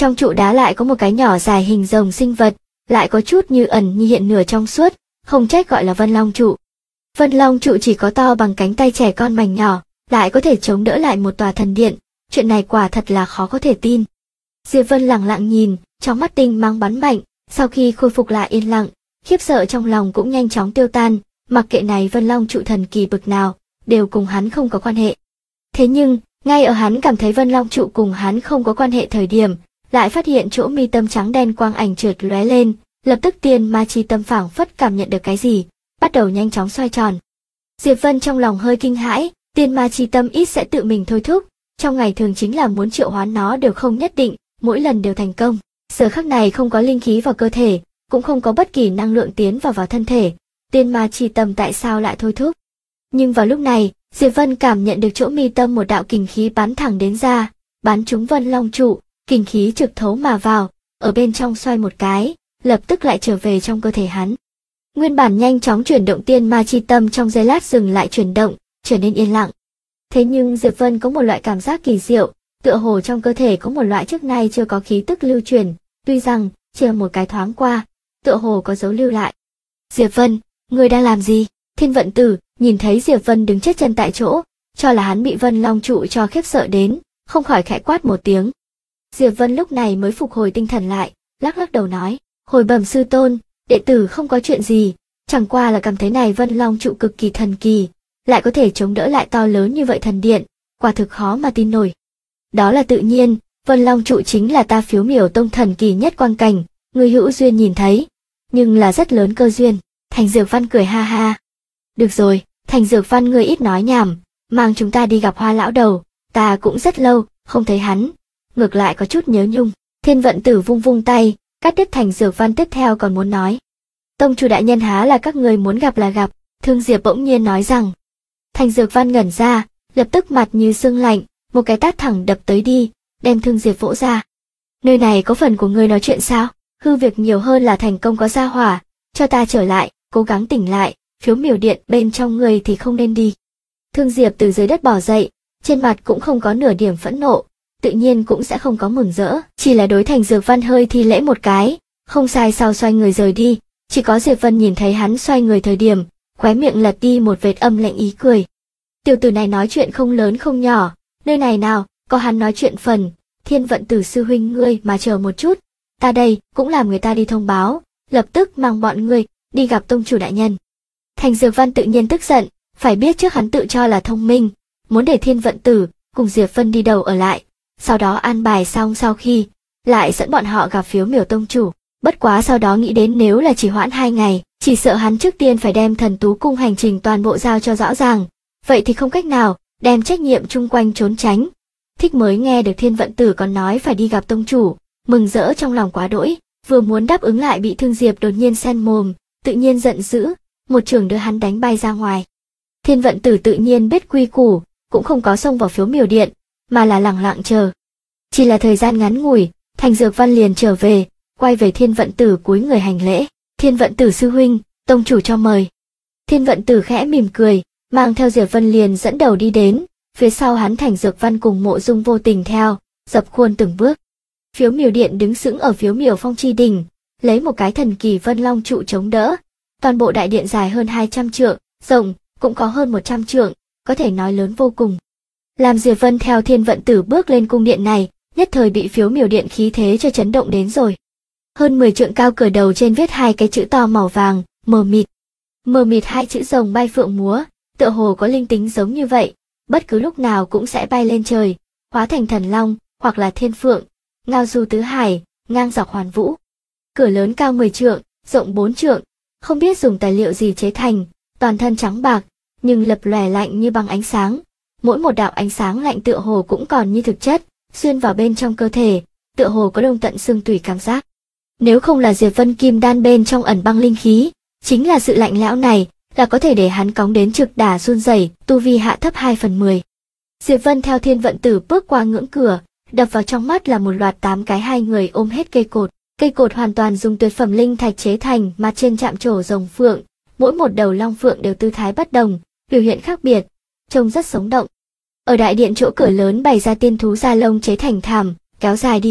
Trong trụ đá lại có một cái nhỏ dài hình rồng sinh vật, lại có chút như ẩn như hiện nửa trong suốt, không trách gọi là Vân Long trụ. Vân Long trụ chỉ có to bằng cánh tay trẻ con mảnh nhỏ, lại có thể chống đỡ lại một tòa thần điện, chuyện này quả thật là khó có thể tin. Diệp Vân lặng lặng nhìn, trong mắt tinh mang bắn mạnh, sau khi khôi phục lại yên lặng, khiếp sợ trong lòng cũng nhanh chóng tiêu tan, mặc kệ này Vân Long trụ thần kỳ bực nào, đều cùng hắn không có quan hệ. Thế nhưng, ngay ở hắn cảm thấy Vân Long trụ cùng hắn không có quan hệ thời điểm, lại phát hiện chỗ mi tâm trắng đen quang ảnh trượt lóe lên, lập tức tiên ma chi tâm phảng phất cảm nhận được cái gì, bắt đầu nhanh chóng xoay tròn. Diệp Vân trong lòng hơi kinh hãi, tiên ma chi tâm ít sẽ tự mình thôi thúc, trong ngày thường chính là muốn triệu hoán nó đều không nhất định, mỗi lần đều thành công. Giờ khắc này không có linh khí vào cơ thể, cũng không có bất kỳ năng lượng tiến vào thân thể, tiên ma chi tâm tại sao lại thôi thúc? Nhưng vào lúc này, Diệp Vân cảm nhận được chỗ mi tâm một đạo kình khí bắn thẳng đến ra, bắn trúng Vân Long trụ, kình khí trực thấu mà vào, ở bên trong xoay một cái, lập tức lại trở về trong cơ thể hắn. Nguyên bản nhanh chóng chuyển động tiên ma chi tâm trong giây lát dừng lại chuyển động, trở nên yên lặng. Thế nhưng Diệp Vân có một loại cảm giác kỳ diệu, tựa hồ trong cơ thể có một loại trước nay chưa có khí tức lưu chuyển, tuy rằng chỉ là một cái thoáng qua, tựa hồ có dấu lưu lại. Diệp Vân, người đang làm gì? Thiên Vận Tử nhìn thấy Diệp Vân đứng chết chân tại chỗ, cho là hắn bị Vân Long trụ cho khiếp sợ đến, không khỏi khẽ quát một tiếng. Diệp Vân lúc này mới phục hồi tinh thần lại, lắc lắc đầu nói, hồi bẩm sư tôn, đệ tử không có chuyện gì, chẳng qua là cảm thấy này Vân Long trụ cực kỳ thần kỳ, lại có thể chống đỡ lại to lớn như vậy thần điện, quả thực khó mà tin nổi. Đó là tự nhiên, Vân Long trụ chính là ta Phiếu Miểu tông thần kỳ nhất quang cảnh, người hữu duyên nhìn thấy, nhưng là rất lớn cơ duyên. Thành Dược Văn cười ha ha. Được rồi, Thành Dược Văn ngươi ít nói nhảm, mang chúng ta đi gặp Hoa lão đầu, ta cũng rất lâu không thấy hắn, ngược lại có chút nhớ nhung. Thiên Vận Tử vung vung tay, cắt đứt Thành Dược Văn tiếp theo còn muốn nói. Tông chủ đại nhân há là các người muốn gặp là gặp, Thương Diệp bỗng nhiên nói rằng. Thành Dược Văn ngẩn ra, lập tức mặt như sương lạnh, một cái tát thẳng đập tới đi, đem Thương Diệp vỗ ra. Nơi này có phần của ngươi nói chuyện sao? Hư việc nhiều hơn là thành công có gia hỏa, cho ta trở lại, cố gắng tỉnh lại, Phiếu Miểu điện bên trong người thì không nên đi. Thương Diệp từ dưới đất bò dậy, trên mặt cũng không có nửa điểm phẫn nộ, tự nhiên cũng sẽ không có mừng rỡ, chỉ là đối Thành Dược Văn hơi thi lễ một cái, không sai sau xoay người rời đi, chỉ có Diệp Vân nhìn thấy hắn xoay người thời điểm, khóe miệng lật đi một vệt âm lạnh ý cười. Tiểu tử này nói chuyện không lớn không nhỏ, nơi này nào, có hắn nói chuyện phần, Thiên Vận Tử sư huynh ngươi mà chờ một chút, ta đây cũng làm người ta đi thông báo, lập tức mang bọn ngươi đi gặp tông chủ đại nhân. Thành Dược Văn tự nhiên tức giận, phải biết trước hắn tự cho là thông minh, muốn để Thiên Vận Tử cùng Diệp Vân đi đầu ở lại, sau đó an bài xong sau khi, lại dẫn bọn họ gặp Phiếu Miểu tông chủ. Bất quá sau đó nghĩ đến nếu là chỉ hoãn 2 ngày, chỉ sợ hắn trước tiên phải đem Thần Tú cung hành trình toàn bộ giao cho rõ ràng, vậy thì không cách nào, đem trách nhiệm chung quanh trốn tránh. Thích mới nghe được Thiên Vận Tử còn nói phải đi gặp tông chủ, mừng rỡ trong lòng quá đỗi, vừa muốn đáp ứng lại bị Thương Diệp đột nhiên xen mồm, tự nhiên giận dữ, một chưởng đưa hắn đánh bay ra ngoài. Thiên Vận Tử tự nhiên biết quy củ, cũng không có xông vào Phiếu Miểu điện, mà là lẳng lặng chờ. Chỉ là thời gian ngắn ngủi, Thành Dược Văn liền trở về, quay về Thiên Vận Tử cúi người hành lễ. Thiên Vận Tử sư huynh, tông chủ cho mời. Thiên Vận Tử khẽ mỉm cười, mang theo Diệp Vân liền dẫn đầu đi đến, phía sau hắn Thành Dược Văn cùng Mộ Dung vô tình theo, dập khuôn từng bước. Phiếu Miểu điện đứng sững ở Phiếu Miểu phong chi đỉnh, lấy một cái thần kỳ Vân Long trụ chống đỡ. Toàn bộ đại điện dài hơn 200 trượng, rộng cũng có hơn 100 trượng, có thể nói lớn vô cùng. Làm Diệp Vân theo Thiên Vận Tử bước lên cung điện này, nhất thời bị Phiếu Miểu điện khí thế cho chấn động đến rồi. Hơn 10 trượng cao cửa đầu trên viết 2 cái chữ to màu vàng, mờ mịt. Mờ mịt 2 chữ rồng bay phượng múa, tựa hồ có linh tính giống như vậy, bất cứ lúc nào cũng sẽ bay lên trời, hóa thành thần long, hoặc là thiên phượng, ngao du tứ hải, ngang dọc hoàn vũ. Cửa lớn cao 10 trượng, rộng 4 trượng, không biết dùng tài liệu gì chế thành, toàn thân trắng bạc, nhưng lập lòe lạnh như băng ánh sáng. Mỗi một đạo ánh sáng lạnh tựa hồ cũng còn như thực chất, xuyên vào bên trong cơ thể, tựa hồ có đông tận xương tủy cảm giác. Nếu không là Diệp Vân kim đan bên trong ẩn băng linh khí, chính là sự lạnh lẽo này, là có thể để hắn cóng đến trực đả run rẩy, tu vi hạ thấp 2/10. Diệp Vân theo Thiên Vận Tử bước qua ngưỡng cửa, đập vào trong mắt là một loạt 8 cái 2 người ôm hết cây cột. Cây cột hoàn toàn dùng tuyệt phẩm linh thạch chế thành, mặt trên chạm trổ rồng phượng, mỗi một đầu long phượng đều tư thái bất đồng, biểu hiện khác biệt, trông rất sống động. Ở đại điện chỗ cửa lớn bày ra tiên thú da lông chế thành thảm, kéo dài đi,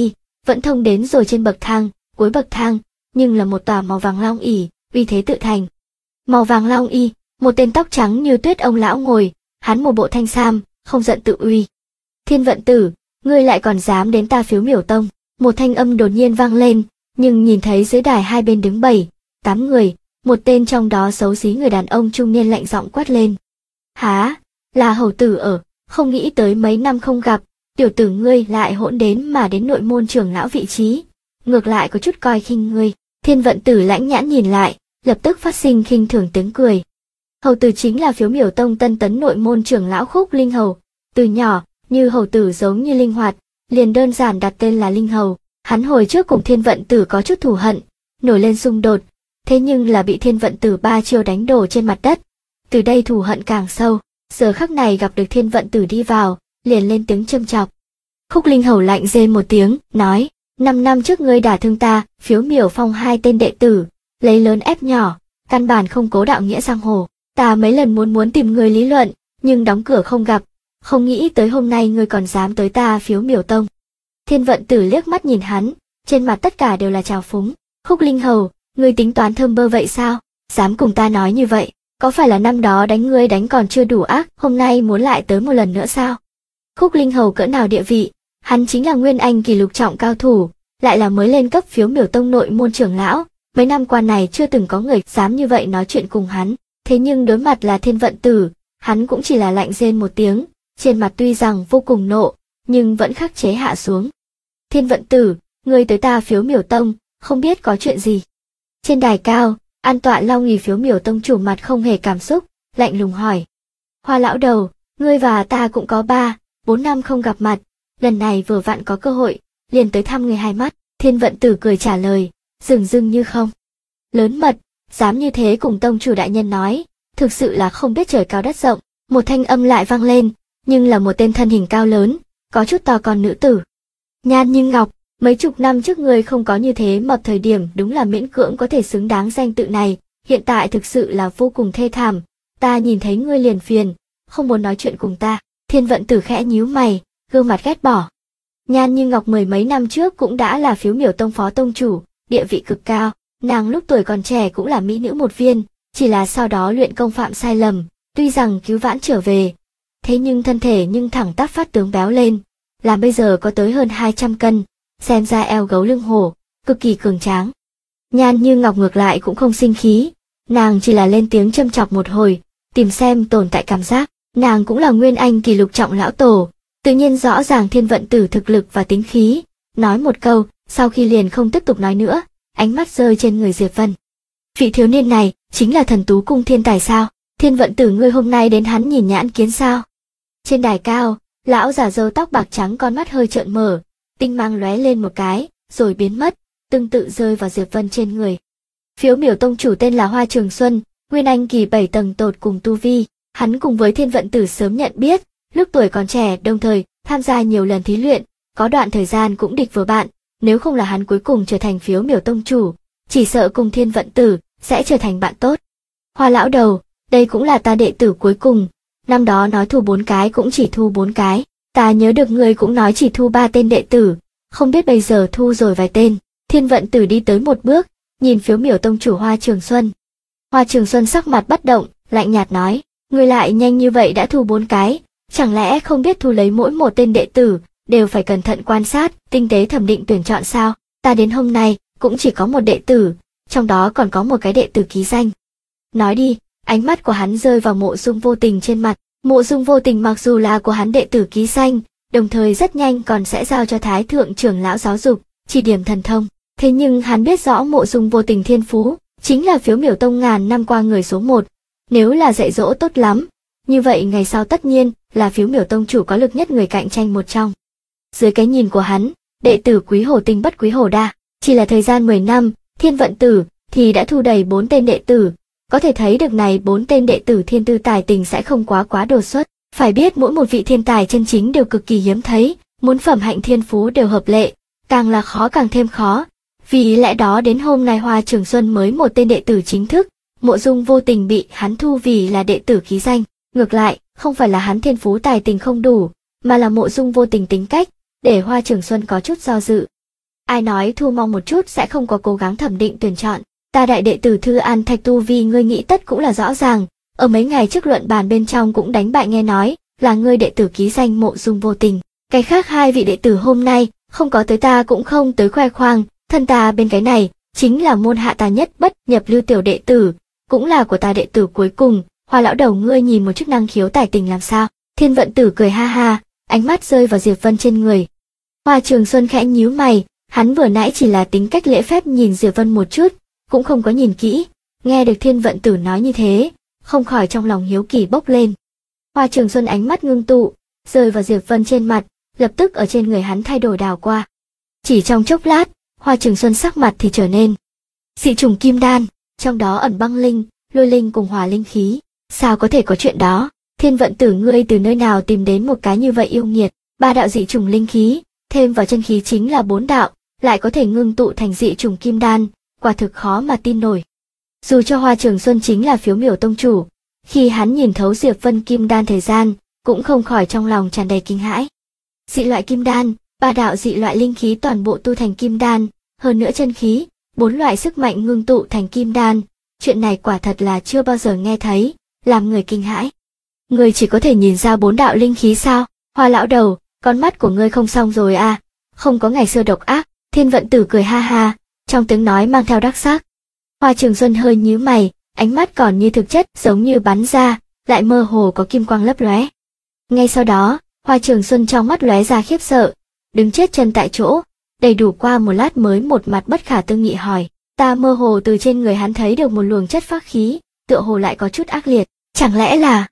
vẫn thông đến rồi trên bậc thang, cuối bậc thang, nhưng là một tòa màu vàng long ỷ, uy thế tự thành. Màu vàng long y, một tên tóc trắng như tuyết ông lão ngồi, hắn một bộ thanh sam, không giận tự uy. Thiên Vận Tử, ngươi lại còn dám đến ta Phiếu Miểu Tông? Một thanh âm đột nhiên vang lên, nhưng nhìn thấy dưới đài hai bên đứng 7-8 người, một tên trong đó xấu xí người đàn ông trung niên lạnh giọng quát lên. Hả? Là hầu tử ở, không nghĩ tới mấy năm không gặp, tiểu tử ngươi lại hỗn đến mà đến nội môn trưởng lão vị trí, ngược lại có chút coi khinh ngươi. Thiên Vận Tử lãnh nhãn nhìn lại, lập tức phát sinh khinh thường tiếng cười. Hầu tử chính là Phiếu Miểu Tông tân tấn nội môn trưởng lão Khúc Linh Hầu, từ nhỏ, như hầu tử giống như linh hoạt, liền đơn giản đặt tên là Linh Hầu. Hắn hồi trước cùng Thiên Vận Tử có chút thù hận, nổi lên xung đột, thế nhưng là bị Thiên Vận Tử 3 chiêu đánh đổ trên mặt đất. Từ đây thù hận càng sâu, giờ khắc này gặp được Thiên Vận Tử đi vào, liền lên tiếng châm chọc. Khúc Linh Hầu lạnh rên một tiếng, nói, 5 năm trước ngươi đả thương ta, Phiếu Miểu Phong 2 tên đệ tử, lấy lớn ép nhỏ, căn bản không cố đạo nghĩa giang hồ. Ta mấy lần muốn tìm ngươi lý luận, nhưng đóng cửa không gặp, không nghĩ tới hôm nay ngươi còn dám tới ta Phiếu Miểu Tông. Thiên Vận Tử liếc mắt nhìn hắn, trên mặt tất cả đều là trào phúng. Khúc Linh Hầu, ngươi tính toán thơm bơ vậy sao? Dám cùng ta nói như vậy, có phải là năm đó đánh ngươi đánh còn chưa đủ ác, hôm nay muốn lại tới một lần nữa sao? Khúc Linh Hầu cỡ nào địa vị, hắn chính là nguyên anh kỳ lục trọng cao thủ, lại là mới lên cấp Phiếu Miểu Tông nội môn trưởng lão, mấy năm qua này chưa từng có người dám như vậy nói chuyện cùng hắn. Thế nhưng đối mặt là Thiên Vận Tử, hắn cũng chỉ là lạnh rên một tiếng, trên mặt tuy rằng vô cùng nộ, nhưng vẫn khắc chế hạ xuống. Thiên Vận Tử, ngươi tới ta Phiếu Miểu Tông, không biết có chuyện gì? Trên đài cao, an tọa Long ỷ Phiếu Miểu Tông chủ mặt không hề cảm xúc, lạnh lùng hỏi. Hoa lão đầu, ngươi và ta cũng có 3-4 năm không gặp mặt, lần này vừa vặn có cơ hội, liền tới thăm người hai mắt. Thiên Vận Tử cười trả lời, dửng dưng như không. Lớn mật, dám như thế cùng tông chủ đại nhân nói, thực sự là không biết trời cao đất rộng. Một thanh âm lại vang lên, nhưng là một tên thân hình cao lớn, có chút to con nữ tử. Nhan Như Ngọc, mấy chục năm trước ngươi không có như thế mập thời điểm đúng là miễn cưỡng có thể xứng đáng danh tự này, hiện tại thực sự là vô cùng thê thảm, ta nhìn thấy ngươi liền phiền, không muốn nói chuyện cùng ta. Thiên Vận Tử khẽ nhíu mày, gương mặt ghét bỏ. Nhan Như Ngọc mười mấy năm trước cũng đã là Phiếu Miểu Tông phó tông chủ, địa vị cực cao, nàng lúc tuổi còn trẻ cũng là mỹ nữ một viên, chỉ là sau đó luyện công phạm sai lầm, tuy rằng cứu vãn trở về, thế nhưng thân thể nhưng thẳng tắp phát tướng béo lên, làm bây giờ có tới hơn 200 cân, xem ra eo gấu lưng hổ, cực kỳ cường tráng. Nhan Như Ngọc ngược lại cũng không sinh khí, nàng chỉ là lên tiếng châm chọc một hồi, tìm xem tồn tại cảm giác, nàng cũng là nguyên anh kỳ lục trọng lão tổ, tự nhiên rõ ràng Thiên Vận Tử thực lực và tính khí, nói một câu, sau khi liền không tiếp tục nói nữa, ánh mắt rơi trên người Diệp Vân. Vị thiếu niên này, chính là Thần Tú Cung thiên tài sao? Thiên Vận Tử ngươi hôm nay đến hắn nhìn nhãn kiến sao? Trên đài cao, lão già râu tóc bạc trắng con mắt hơi trợn mở, tinh mang lóe lên một cái, rồi biến mất, tương tự rơi vào Diệp Vân trên người. Phiếu Miểu Tông chủ tên là Hoa Trường Xuân, nguyên anh kỳ 7 tầng tột cùng tu vi, hắn cùng với Thiên Vận Tử sớm nhận biết, lúc tuổi còn trẻ đồng thời tham gia nhiều lần thí luyện, có đoạn thời gian cũng địch vừa bạn, nếu không là hắn cuối cùng trở thành Phiếu Miểu Tông chủ, chỉ sợ cùng Thiên Vận Tử sẽ trở thành bạn tốt. Hoa lão đầu, đây cũng là ta đệ tử cuối cùng, năm đó nói thu 4 cái cũng chỉ thu 4 cái, ta nhớ được người cũng nói chỉ thu 3 tên đệ tử, không biết bây giờ thu rồi vài tên. Thiên Vận Tử đi tới một bước, nhìn Phiếu Miểu Tông chủ Hoa Trường Xuân. Hoa Trường Xuân sắc mặt bất động, lạnh nhạt nói, người lại nhanh như vậy đã thu 4 cái, chẳng lẽ không biết thu lấy mỗi một tên đệ tử, đều phải cẩn thận quan sát, tinh tế thẩm định tuyển chọn sao? Ta đến hôm nay, cũng chỉ có một đệ tử, trong đó còn có một cái đệ tử ký danh. Nói đi, ánh mắt của hắn rơi vào Mộ Dung Vô Tình trên mặt. Mộ Dung Vô Tình mặc dù là của hắn đệ tử ký danh, đồng thời rất nhanh còn sẽ giao cho Thái Thượng trưởng lão giáo dục, chỉ điểm thần thông. Thế nhưng hắn biết rõ Mộ Dung Vô Tình thiên phú, chính là Phiếu Miểu Tông ngàn năm qua người số 1. Nếu là dạy dỗ tốt lắm, như vậy ngày sau tất nhiên là Phiếu Miểu Tông chủ có lực nhất người cạnh tranh một trong. Dưới cái nhìn của hắn, đệ tử quý hổ tinh bất quý hổ đa, chỉ là thời gian 10 năm, Thiên Vận Tử thì đã thu đầy 4 tên đệ tử, có thể thấy được này 4 tên đệ tử thiên tư tài tình sẽ không quá đột xuất. Phải biết mỗi một vị thiên tài chân chính đều cực kỳ hiếm thấy, muốn phẩm hạnh thiên phú đều hợp lệ, càng là khó càng thêm khó. Vì lẽ đó đến hôm nay Hoa Trường Xuân mới một tên đệ tử chính thức, Mộ Dung Vô Tình bị hắn thu vì là đệ tử ký danh. Ngược lại, không phải là hắn thiên phú tài tình không đủ, mà là Mộ Dung Vô Tình tính cách, để Hoa Trường Xuân có chút do dự. Ai nói thu mong một chút sẽ không có cố gắng thẩm định tuyển chọn. Ta đại đệ tử Thư An Thạch tu vi ngươi nghĩ tất cũng là rõ ràng, ở mấy ngày trước luận bàn bên trong cũng đánh bại nghe nói, là ngươi đệ tử ký danh Mộ Dung Vô Tình. Cái khác hai vị đệ tử hôm nay, không có tới ta cũng không tới khoe khoang, thân ta bên cái này, chính là môn hạ ta nhất bất nhập lưu tiểu đệ tử, cũng là của ta đệ tử cuối cùng. Hoa lão đầu ngươi nhìn một chút năng khiếu tài tình làm sao. Thiên Vận Tử cười ha ha, ánh mắt rơi vào Diệp Vân trên người. Hoa Trường Xuân khẽ nhíu mày, hắn vừa nãy chỉ là tính cách lễ phép nhìn Diệp Vân một chút, cũng không có nhìn kỹ, nghe được Thiên Vận Tử nói như thế, không khỏi trong lòng hiếu kỳ bốc lên. Hoa Trường Xuân ánh mắt ngưng tụ, rơi vào Diệp Vân trên mặt, lập tức ở trên người hắn thay đổi đảo qua. Chỉ trong chốc lát, Hoa Trường Xuân sắc mặt thì trở nên dị trùng kim đan, trong đó ẩn băng linh, lôi linh cùng hỏa linh khí. Sao có thể có chuyện đó? Thiên Vận Tử ngươi từ nơi nào tìm đến một cái như vậy yêu nghiệt? 3 đạo dị trùng linh khí, thêm vào chân khí chính là 4 đạo, lại có thể ngưng tụ thành dị trùng kim đan, quả thực khó mà tin nổi. Dù cho Hoa Trường Xuân chính là Phiếu Miểu tông chủ, khi hắn nhìn thấu Diệp Vân kim đan thời gian, cũng không khỏi trong lòng tràn đầy kinh hãi. Dị loại kim đan, 3 đạo dị loại linh khí toàn bộ tu thành kim đan, hơn nữa chân khí, 4 loại sức mạnh ngưng tụ thành kim đan, chuyện này quả thật là chưa bao giờ nghe thấy, làm người kinh hãi. Ngươi chỉ có thể nhìn ra 4 đạo linh khí sao? Hoa lão đầu, con mắt của ngươi không xong rồi à? Không có ngày xưa độc ác. Thiên Vận Tử cười ha ha, trong tiếng nói mang theo đắc sắc. Hoa Trường Xuân hơi nhíu mày, ánh mắt còn như thực chất giống như bắn ra, lại mơ hồ có kim quang lấp lóe. Ngay sau đó, Hoa Trường Xuân trong mắt lóe ra khiếp sợ, đứng chết chân tại chỗ, đầy đủ qua một lát mới một mặt bất khả tư nghị hỏi, ta mơ hồ từ trên người hắn thấy được một luồng chất phác khí, tựa hồ lại có chút ác liệt, chẳng lẽ là...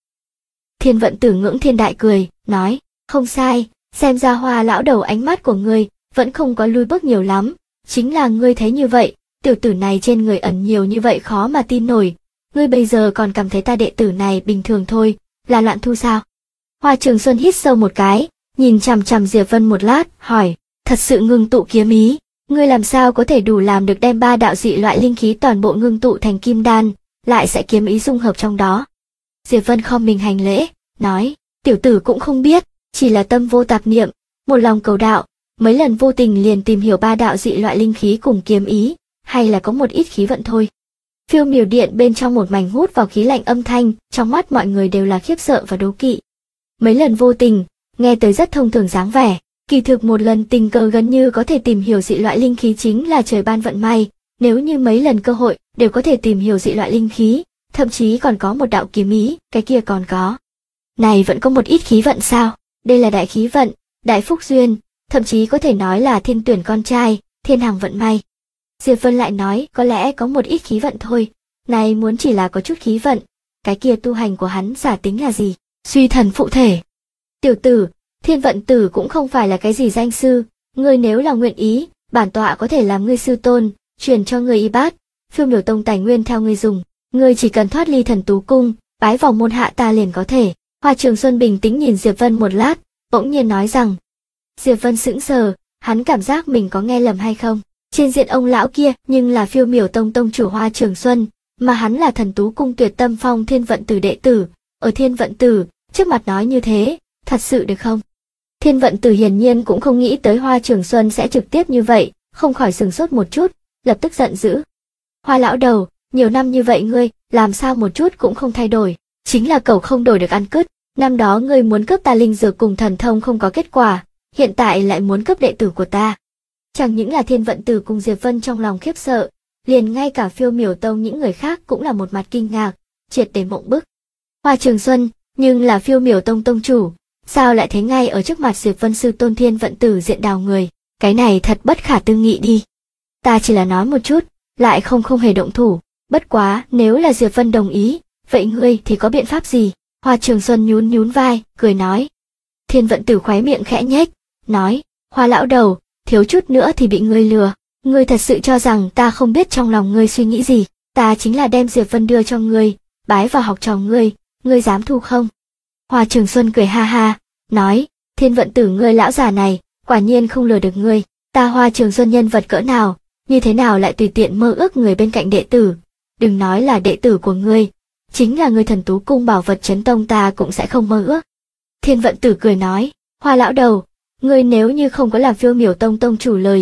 Thiên Vận Tử ngưỡng thiên đại cười, nói, không sai, xem ra Hoa lão đầu ánh mắt của ngươi vẫn không có lui bước nhiều lắm, chính là ngươi thấy như vậy, tiểu tử này trên người ẩn nhiều như vậy khó mà tin nổi, ngươi bây giờ còn cảm thấy ta đệ tử này bình thường thôi, là loạn thu sao? Hoa Trường Xuân hít sâu một cái, nhìn chằm chằm Diệp Vân một lát, hỏi, thật sự ngưng tụ kiếm ý, ngươi làm sao có thể đủ làm được đem 3 đạo dị loại linh khí toàn bộ ngưng tụ thành kim đan, lại sẽ kiếm ý dung hợp trong đó? Diệp Vân khom mình hành lễ, nói, tiểu tử cũng không biết, chỉ là tâm vô tạp niệm, một lòng cầu đạo, mấy lần vô tình liền tìm hiểu 3 đạo dị loại linh khí cùng kiếm ý, hay là có một ít khí vận thôi. Phiêu Miểu điện bên trong một mảnh hút vào khí lạnh âm thanh, trong mắt mọi người đều là khiếp sợ và đố kỵ. Mấy lần vô tình, nghe tới rất thông thường dáng vẻ, kỳ thực một lần tình cờ gần như có thể tìm hiểu dị loại linh khí chính là trời ban vận may, nếu như mấy lần cơ hội đều có thể tìm hiểu dị loại linh khí, thậm chí còn có một đạo kiếm ý, cái kia còn có. Này vẫn có một ít khí vận sao? Đây là đại khí vận, đại phúc duyên, thậm chí có thể nói là thiên tuyển con trai, thiên hàng vận may. Diệp Vân lại nói, có lẽ có một ít khí vận thôi, này muốn chỉ là có chút khí vận, cái kia tu hành của hắn giả tính là gì? Suy thần phụ thể. Tiểu tử, Thiên Vận Tử cũng không phải là cái gì danh sư, ngươi nếu là nguyện ý, bản tọa có thể làm ngươi sư tôn, truyền cho ngươi y bát, Phiêu Miểu tông tài nguyên theo ngươi dùng, ngươi chỉ cần thoát ly Thần Tú cung, bái vào môn hạ ta liền có thể. Hoa Trường Xuân bình tĩnh nhìn Diệp Vân một lát, bỗng nhiên nói rằng. Diệp Vân sững sờ, hắn cảm giác mình có nghe lầm hay không? Trên diện ông lão kia nhưng là Phiêu Miểu tông tông chủ Hoa Trường Xuân, mà hắn là Thần Tú cung Tuyệt Tâm Phong Thiên Vận Tử đệ tử, ở Thiên Vận Tử, trước mặt nói như thế, thật sự được không? Thiên Vận Tử hiển nhiên cũng không nghĩ tới Hoa Trường Xuân sẽ trực tiếp như vậy, không khỏi sửng sốt một chút, lập tức giận dữ. Hoa lão đầu, nhiều năm như vậy ngươi, làm sao một chút cũng không thay đổi, chính là cẩu không đổi được ăn cứt, năm đó ngươi muốn cướp ta linh dược cùng thần thông không có kết quả, hiện tại lại muốn cướp đệ tử của ta. Chẳng những là Thiên Vận Tử cùng Diệp Vân trong lòng khiếp sợ, liền ngay cả Phiêu Miểu tông những người khác cũng là một mặt kinh ngạc, triệt để mộng bức. Hoa Trường Xuân, nhưng là Phiêu Miểu tông tông chủ, sao lại thấy ngay ở trước mặt Diệp Vân sư tôn Thiên Vận Tử diện đào người, cái này thật bất khả tư nghị đi. Ta chỉ là nói một chút, lại không hề động thủ, bất quá nếu là Diệp Vân đồng ý, vậy ngươi thì có biện pháp gì? Hoa Trường Xuân nhún vai, cười nói. Thiên Vận Tử khóe miệng khẽ nhếch, nói, Hoa lão đầu, thiếu chút nữa thì bị ngươi lừa, ngươi thật sự cho rằng ta không biết trong lòng ngươi suy nghĩ gì, ta chính là đem Diệp Vân đưa cho ngươi, bái vào học trò ngươi dám thu không? Hoa Trường Xuân cười ha ha, nói, Thiên Vận Tử ngươi lão già này, quả nhiên không lừa được ngươi, ta Hoa Trường Xuân nhân vật cỡ nào, như thế nào lại tùy tiện mơ ước người bên cạnh đệ tử, đừng nói là đệ tử của ngươi, chính là ngươi Thần Tú cung bảo vật chấn tông ta cũng sẽ không mơ ước. Thiên Vận Tử cười nói, Hoa lão đầu, ngươi nếu như không có làm Phiêu Miểu tông tông chủ lời,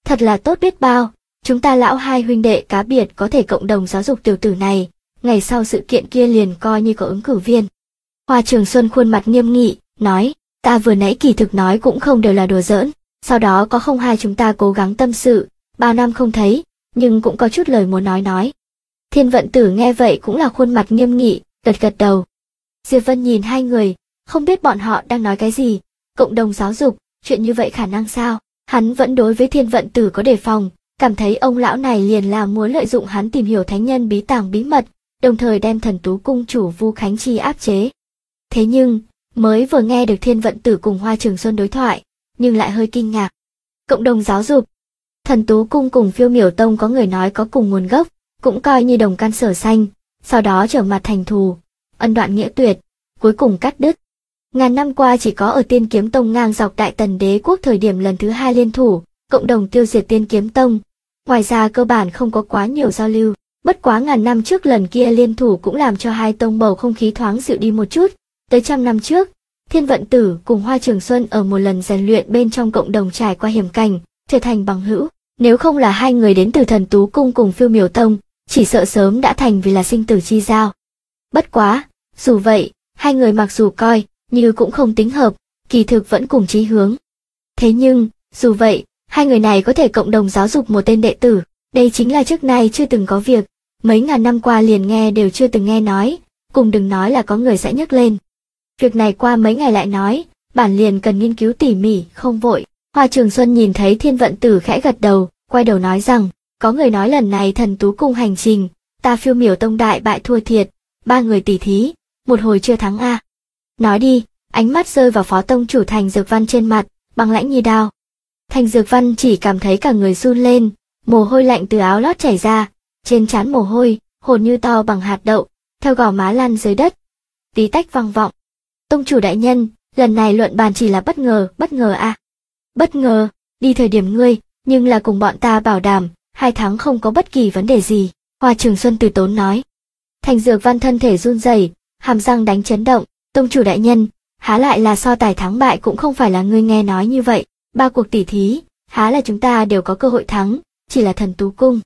Thật là tốt biết bao, chúng ta lão hai huynh đệ cá biệt có thể cộng đồng giáo dục tiểu tử này, ngày sau sự kiện kia liền coi như có ứng cử viên. Hoa Trường Xuân khuôn mặt nghiêm nghị, nói, ta vừa nãy kỳ thực nói cũng không đều là đùa giỡn, sau đó có không hai chúng ta cố gắng tâm sự, 3 năm không thấy, nhưng cũng có chút lời muốn nói. Thiên Vận Tử nghe vậy cũng là khuôn mặt nghiêm nghị, gật gật đầu. Diệp Vân nhìn hai người, không biết bọn họ đang nói cái gì, cộng đồng giáo dục, chuyện như vậy khả năng sao? Hắn vẫn đối với Thiên Vận Tử có đề phòng, cảm thấy ông lão này liền là muốn lợi dụng hắn tìm hiểu thánh nhân bí tàng bí mật, đồng thời đem Thần Tú cung chủ Vu Khánh Chi áp chế. Thế nhưng, mới vừa nghe được Thiên Vận Tử cùng Hoa Trường Xuân đối thoại, nhưng lại hơi kinh ngạc. Cộng đồng giáo dục, Thần Tú cung cùng Phiêu Miểu tông có người nói có cùng nguồn gốc, cũng coi như đồng căn sở sanh, sau đó trở mặt thành thù, ân đoạn nghĩa tuyệt, cuối cùng cắt đứt. Ngàn năm qua chỉ có ở Tiên Kiếm Tông ngang dọc Đại Tần Đế quốc thời điểm lần thứ 2 liên thủ, cộng đồng tiêu diệt Tiên Kiếm Tông. Ngoài ra cơ bản không có quá nhiều giao lưu, bất quá ngàn năm trước lần kia liên thủ cũng làm cho hai tông bầu không khí thoáng dịu đi một chút. Tới 100 năm trước, Thiên Vận Tử cùng Hoa Trường Xuân ở một lần rèn luyện bên trong cộng đồng trải qua hiểm cảnh, trở thành bằng hữu. Nếu không là hai người đến từ Thần Tú cung cùng Phiêu Miểu tông, chỉ sợ sớm đã thành vì là sinh tử chi giao. Bất quá, dù vậy, hai người mặc dù coi như cũng không tính hợp, kỳ thực vẫn cùng chí hướng. Thế nhưng, dù vậy, hai người này có thể cộng đồng giáo dục một tên đệ tử, đây chính là trước nay chưa từng có việc, mấy ngàn năm qua liền nghe đều chưa từng nghe nói, cùng đừng nói là có người sẽ nhắc lên. Việc này qua mấy ngày lại nói, bản liền cần nghiên cứu tỉ mỉ, không vội. Hoa Trường Xuân nhìn thấy Thiên Vận Tử khẽ gật đầu, quay đầu nói rằng, có người nói lần này Thần Tú cung hành trình, ta Phiêu Miểu tông đại bại thua thiệt, 3 người tỉ thí, một hồi chưa thắng a. Nói đi, ánh mắt rơi vào phó tông chủ Thành Dược Văn trên mặt, băng lãnh như đao. Thành Dược Văn chỉ cảm thấy cả người run lên, mồ hôi lạnh từ áo lót chảy ra, trên trán mồ hôi, hột như to bằng hạt đậu, theo gò má lăn dưới đất. Tí tách vang vọng. Tông chủ đại nhân, lần này luận bàn chỉ là bất ngờ a. Bất ngờ, đi thời điểm ngươi, nhưng là cùng bọn ta bảo đảm, 2 tháng không có bất kỳ vấn đề gì, Hoa Trường Xuân từ tốn nói. Thành Dược Văn thân thể run rẩy, hàm răng đánh chấn động, tông chủ đại nhân, há lại là so tài thắng bại cũng không phải là ngươi nghe nói như vậy, 3 cuộc tỉ thí, há là chúng ta đều có cơ hội thắng, chỉ là Thần Tú cung.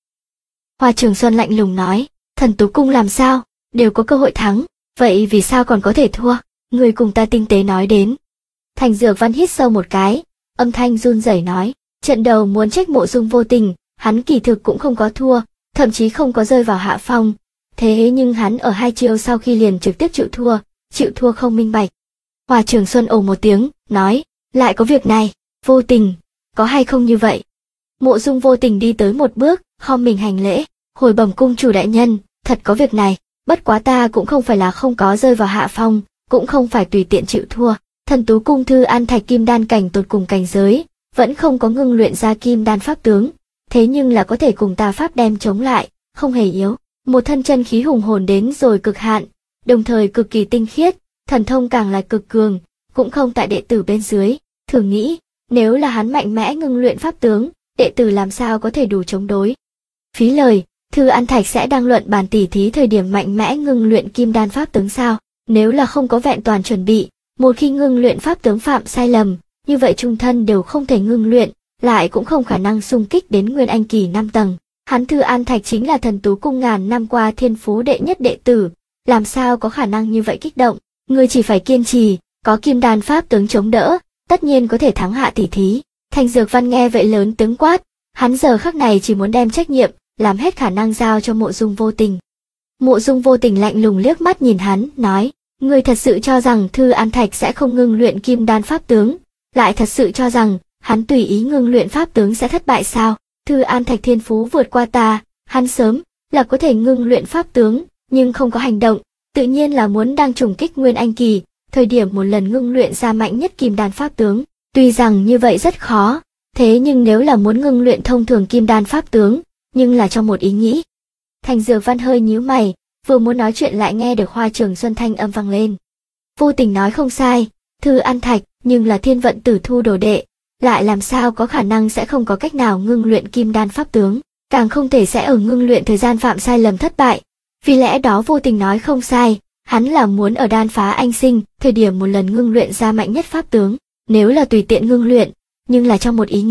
Hoa Trường Xuân lạnh lùng nói, Thần Tú cung làm sao, đều có cơ hội thắng, vậy vì sao còn có thể thua, ngươi cùng ta tinh tế nói đến. Thành Dược Văn hít sâu một cái, âm thanh run rẩy nói, trận đầu muốn trách Mộ Dung Vô Tình, hắn kỳ thực cũng không có thua, thậm chí không có rơi vào hạ phong, thế nhưng hắn ở 2 chiêu sau khi liền trực tiếp chịu thua không minh bạch. Hoa Trường Xuân ồ một tiếng, nói, lại có việc này, Vô Tình, có hay không như vậy? Mộ Dung Vô Tình đi tới một bước, khom mình hành lễ, hồi bẩm cung chủ đại nhân, thật có việc này, bất quá ta cũng không phải là không có rơi vào hạ phong, cũng không phải tùy tiện chịu thua. Thần Tú cung Thư An Thạch kim đan cảnh tột cùng cảnh giới, vẫn không có ngưng luyện ra kim đan pháp tướng, thế nhưng là có thể cùng ta pháp đem chống lại, không hề yếu, một thân chân khí hùng hồn đến rồi cực hạn, đồng thời cực kỳ tinh khiết, thần thông càng là cực cường, cũng không tại đệ tử bên dưới. Thử nghĩ, nếu là hắn mạnh mẽ ngưng luyện pháp tướng, đệ tử làm sao có thể đủ chống đối. Phí lời, Thư An Thạch sẽ đang luận bàn tỉ thí thời điểm mạnh mẽ ngưng luyện kim đan pháp tướng sao? Nếu là không có vẹn toàn chuẩn bị, một khi ngưng luyện pháp tướng phạm sai lầm, như vậy trung thân đều không thể ngưng luyện, lại cũng không khả năng xung kích đến Nguyên Anh kỳ 5 tầng. Hắn Thư An Thạch chính là Thần Tú cung ngàn năm qua thiên phú đệ nhất đệ tử, làm sao có khả năng như vậy kích động, ngươi chỉ phải kiên trì, có kim đan pháp tướng chống đỡ, tất nhiên có thể thắng hạ tỉ thí. Thành Dược Văn nghe vậy lớn tiếng quát, hắn giờ khắc này chỉ muốn đem trách nhiệm, làm hết khả năng giao cho Mộ Dung Vô Tình. Mộ Dung Vô Tình lạnh lùng liếc mắt nhìn hắn, nói, ngươi thật sự cho rằng Thư An Thạch sẽ không ngưng luyện kim đan pháp tướng, lại thật sự cho rằng hắn tùy ý ngưng luyện pháp tướng sẽ thất bại sao? Thư An Thạch thiên phú vượt qua ta, hắn sớm là có thể ngưng luyện pháp tướng, nhưng không có hành động, tự nhiên là muốn đang trùng kích Nguyên Anh kỳ, thời điểm một lần ngưng luyện ra mạnh nhất kim đan pháp tướng. Tuy rằng như vậy rất khó, thế nhưng nếu là muốn ngưng luyện thông thường kim đan pháp tướng, nhưng là trong một ý nghĩ. Thành Dược Văn hơi nhíu mày, vừa muốn nói chuyện lại nghe được Hoa Trường Xuân thanh âm vang lên. Vô Tình nói không sai, Thư An Thạch nhưng là Thiên Vận Tử thu đồ đệ, lại làm sao có khả năng sẽ không có cách nào ngưng luyện kim đan pháp tướng, càng không thể sẽ ở ngưng luyện thời gian phạm sai lầm thất bại. Vì lẽ đó Vô Tình nói không sai, hắn là muốn ở đan phá anh sinh, thời điểm một lần ngưng luyện ra mạnh nhất pháp tướng, nếu là tùy tiện ngưng luyện, nhưng là trong một ý nghĩ,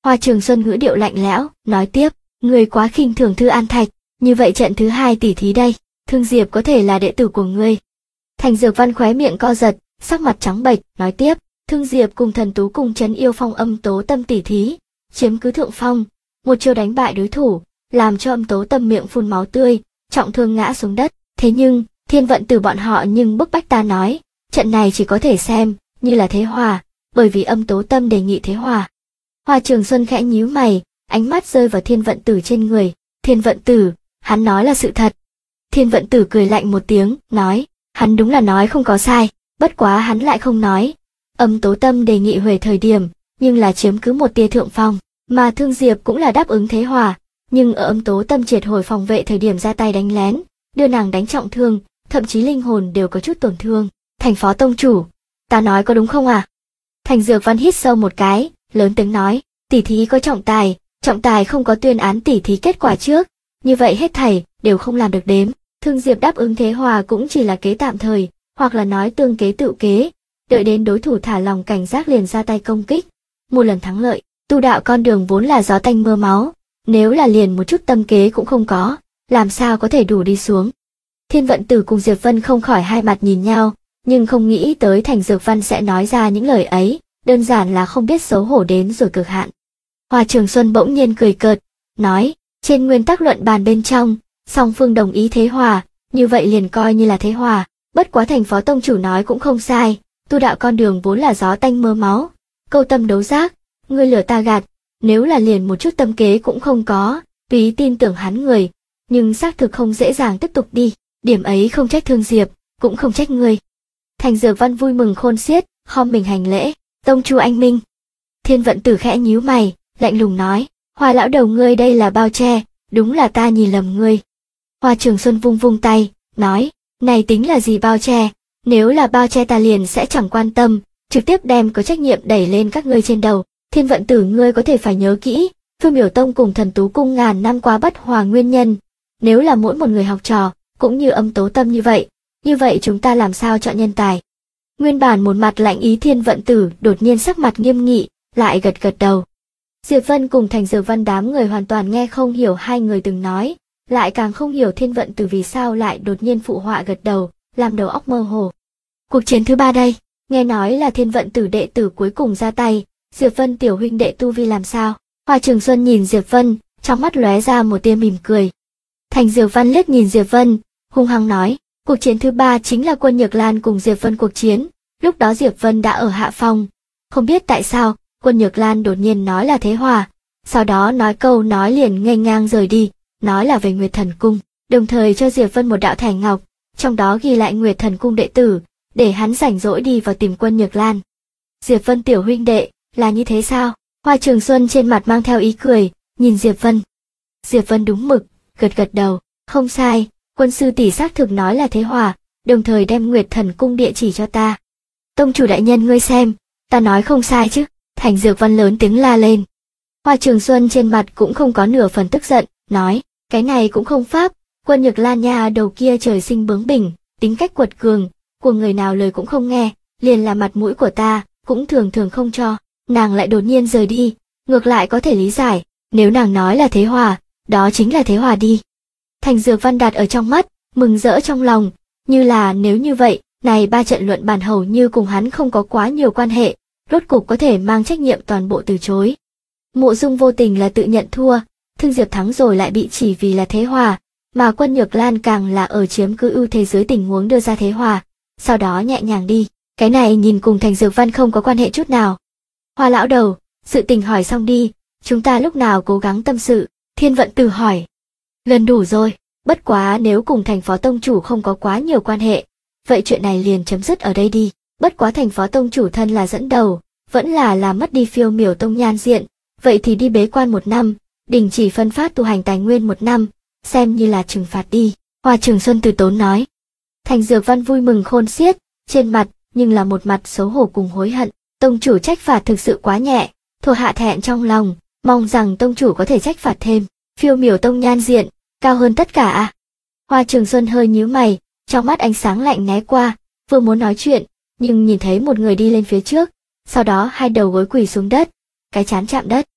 Hoa Trường Xuân ngữ điệu lạnh lẽo, nói tiếp, ngươi quá khinh thường Thư An Thạch, như vậy trận thứ 2 tỷ thí đây, Thương Diệp có thể là đệ tử của ngươi. Thành Dược Văn khóe miệng co giật, sắc mặt trắng bệch, nói tiếp, Thương Diệp cùng Thần Tú cùng Trấn Yêu Phong Âm Tố Tâm tỷ thí, chiếm cứ thượng phong, một chiêu đánh bại đối thủ, làm cho Âm Tố Tâm miệng phun máu tươi, trọng thương ngã xuống đất. Thế nhưng, Thiên Vận Tử bọn họ nhưng bức bách ta nói, trận này chỉ có thể xem như là thế hòa, bởi vì Âm Tố Tâm đề nghị thế hòa. Hoa Trường Xuân khẽ nhíu mày, ánh mắt rơi vào Thiên Vận Tử trên người. Thiên Vận Tử, hắn nói là sự thật. Thiên Vận Tử cười lạnh một tiếng, nói, hắn đúng là nói không có sai, bất quá hắn lại không nói. Âm Tố Tâm đề nghị huề thời điểm, nhưng là chiếm cứ một tia thượng phong, mà Thương Diệp cũng là đáp ứng thế hòa, nhưng ở Âm Tố Tâm triệt hồi phòng vệ thời điểm ra tay đánh lén, đưa nàng đánh trọng thương, thậm chí linh hồn đều có chút tổn thương. Thành Phó Tông Chủ, ta nói có đúng không à? Thành Dược Văn hít sâu một cái, lớn tiếng nói, tỷ thí có trọng tài không có tuyên án tỷ thí kết quả trước, như vậy hết thảy đều không làm được đếm. Thương Diệp đáp ứng thế hòa cũng chỉ là kế tạm thời, hoặc là nói tương kế tự kế, đợi đến đối thủ thả lòng cảnh giác liền ra tay công kích. Một lần thắng lợi, tu đạo con đường vốn là gió tanh mưa máu, nếu là liền một chút tâm kế cũng không có, làm sao có thể đủ đi xuống. Thiên Vận Tử cùng Diệp Vân không khỏi hai mặt nhìn nhau, nhưng không nghĩ tới Thành Dược Văn sẽ nói ra những lời ấy, đơn giản là không biết xấu hổ đến rồi cực hạn. Hoa Trường Xuân bỗng nhiên cười cợt, nói, trên nguyên tắc luận bàn bên trong, song phương đồng ý thế hòa, như vậy liền coi như là thế hòa, bất quá Thành Phó Tông Chủ nói cũng không sai, tu đạo con đường vốn là gió tanh mưa máu, câu tâm đấu giác, ngươi lừa ta gạt, nếu là liền một chút tâm kế cũng không có, tùy tin tưởng hắn người, nhưng xác thực không dễ dàng tiếp tục đi, điểm ấy không trách Thương Diệp, cũng không trách ngươi. Thành Dược Văn vui mừng khôn xiết, khom mình hành lễ, Tông Chủ anh minh. Thiên Vận Tử khẽ nhíu mày, lạnh lùng nói, Hoa lão đầu ngươi đây là bao che, đúng là ta nhìn lầm ngươi. Hoa Trường Xuân vung vung tay, nói, này tính là gì bao che, nếu là bao che ta liền sẽ chẳng quan tâm, trực tiếp đem có trách nhiệm đẩy lên các ngươi trên đầu. Thiên Vận Tử ngươi có thể phải nhớ kỹ, Phương Miểu Tông cùng Thần Tú Cung ngàn năm qua bất hòa nguyên nhân, nếu là mỗi một người học trò, cũng như Âm Tố Tâm như vậy chúng ta làm sao chọn nhân tài. Nguyên bản một mặt lạnh ý Thiên Vận Tử đột nhiên sắc mặt nghiêm nghị, lại gật gật đầu. Diệp Vân cùng Thành Dược Văn đám người hoàn toàn nghe không hiểu hai người từng nói, lại càng không hiểu Thiên Vận Tử vì sao lại đột nhiên phụ họa gật đầu, làm đầu óc mơ hồ. Cuộc chiến thứ 3 đây, nghe nói là Thiên Vận Tử đệ tử cuối cùng ra tay, Diệp Vân tiểu huynh đệ tu vi làm sao? Hoa Trường Xuân nhìn Diệp Vân, trong mắt lóe ra một tia mỉm cười. Thành Dược Văn liếc nhìn Diệp Vân, hung hăng nói, cuộc chiến thứ 3 chính là Quân Nhược Lan cùng Diệp Vân cuộc chiến, lúc đó Diệp Vân đã ở hạ phong, không biết tại sao, Quân Nhược Lan đột nhiên nói là thế hòa, sau đó nói câu nói liền nghênh ngang rời đi, nói là về Nguyệt Thần Cung, đồng thời cho Diệp Vân một đạo thẻ ngọc, trong đó ghi lại Nguyệt Thần Cung đệ tử, để hắn rảnh rỗi đi vào tìm Quân Nhược Lan. Diệp Vân tiểu huynh đệ, là như thế sao? Hoa Trường Xuân trên mặt mang theo ý cười, nhìn Diệp Vân. Diệp Vân đúng mực, gật gật đầu, không sai, Quân sư tỷ xác thực nói là thế hòa, đồng thời đem Nguyệt Thần Cung địa chỉ cho ta. Tông chủ đại nhân ngươi xem, ta nói không sai chứ? Thành Dược Văn lớn tiếng la lên. Hoa Trường Xuân trên mặt cũng không có nửa phần tức giận, nói, cái này cũng không pháp, Quân Nhược Lan nha đầu kia trời sinh bướng bỉnh, tính cách quật cường, của người nào lời cũng không nghe, liền là mặt mũi của ta, cũng thường thường không cho, nàng lại đột nhiên rời đi, ngược lại có thể lý giải, nếu nàng nói là thế hòa, đó chính là thế hòa đi. Thành Dược Văn đặt ở trong mắt, mừng rỡ trong lòng, như là nếu như vậy, này 3 trận luận bàn hầu như cùng hắn không có quá nhiều quan hệ, rốt cục có thể mang trách nhiệm toàn bộ từ chối. Mộ Dung vô tình là tự nhận thua, Thương Diệp thắng rồi lại bị chỉ vì là thế hòa, mà Quân Nhược Lan càng là ở chiếm cứ ưu thế dưới tình huống đưa ra thế hòa, sau đó nhẹ nhàng đi, cái này nhìn cùng Thành Dược Văn không có quan hệ chút nào. Hoa lão đầu, sự tình hỏi xong đi, chúng ta lúc nào cố gắng tâm sự. Thiên Vận Tử hỏi. Gần đủ rồi, bất quá nếu cùng Thành Phó Tông Chủ không có quá nhiều quan hệ, vậy chuyện này liền chấm dứt ở đây đi. Bất quá Thành Phó Tông Chủ thân là dẫn đầu, vẫn là làm mất đi Phiêu Miểu Tông nhan diện, vậy thì đi bế quan 1 năm, đình chỉ phân phát tu hành tài nguyên 1 năm, xem như là trừng phạt đi. Hoa Trường Xuân từ tốn nói. Thành Dược Văn vui mừng khôn xiết, trên mặt nhưng là một mặt xấu hổ cùng hối hận. Tông chủ trách phạt thực sự quá nhẹ, thuộc hạ thẹn trong lòng, mong rằng tông chủ có thể trách phạt thêm. Phiêu Miểu Tông nhan diện cao hơn tất cả à? Hoa Trường Xuân hơi nhíu mày, trong mắt ánh sáng lạnh né qua, vừa muốn nói chuyện, nhưng nhìn thấy một người đi lên phía trước, sau đó hai đầu gối quỳ xuống đất, cái trán chạm đất.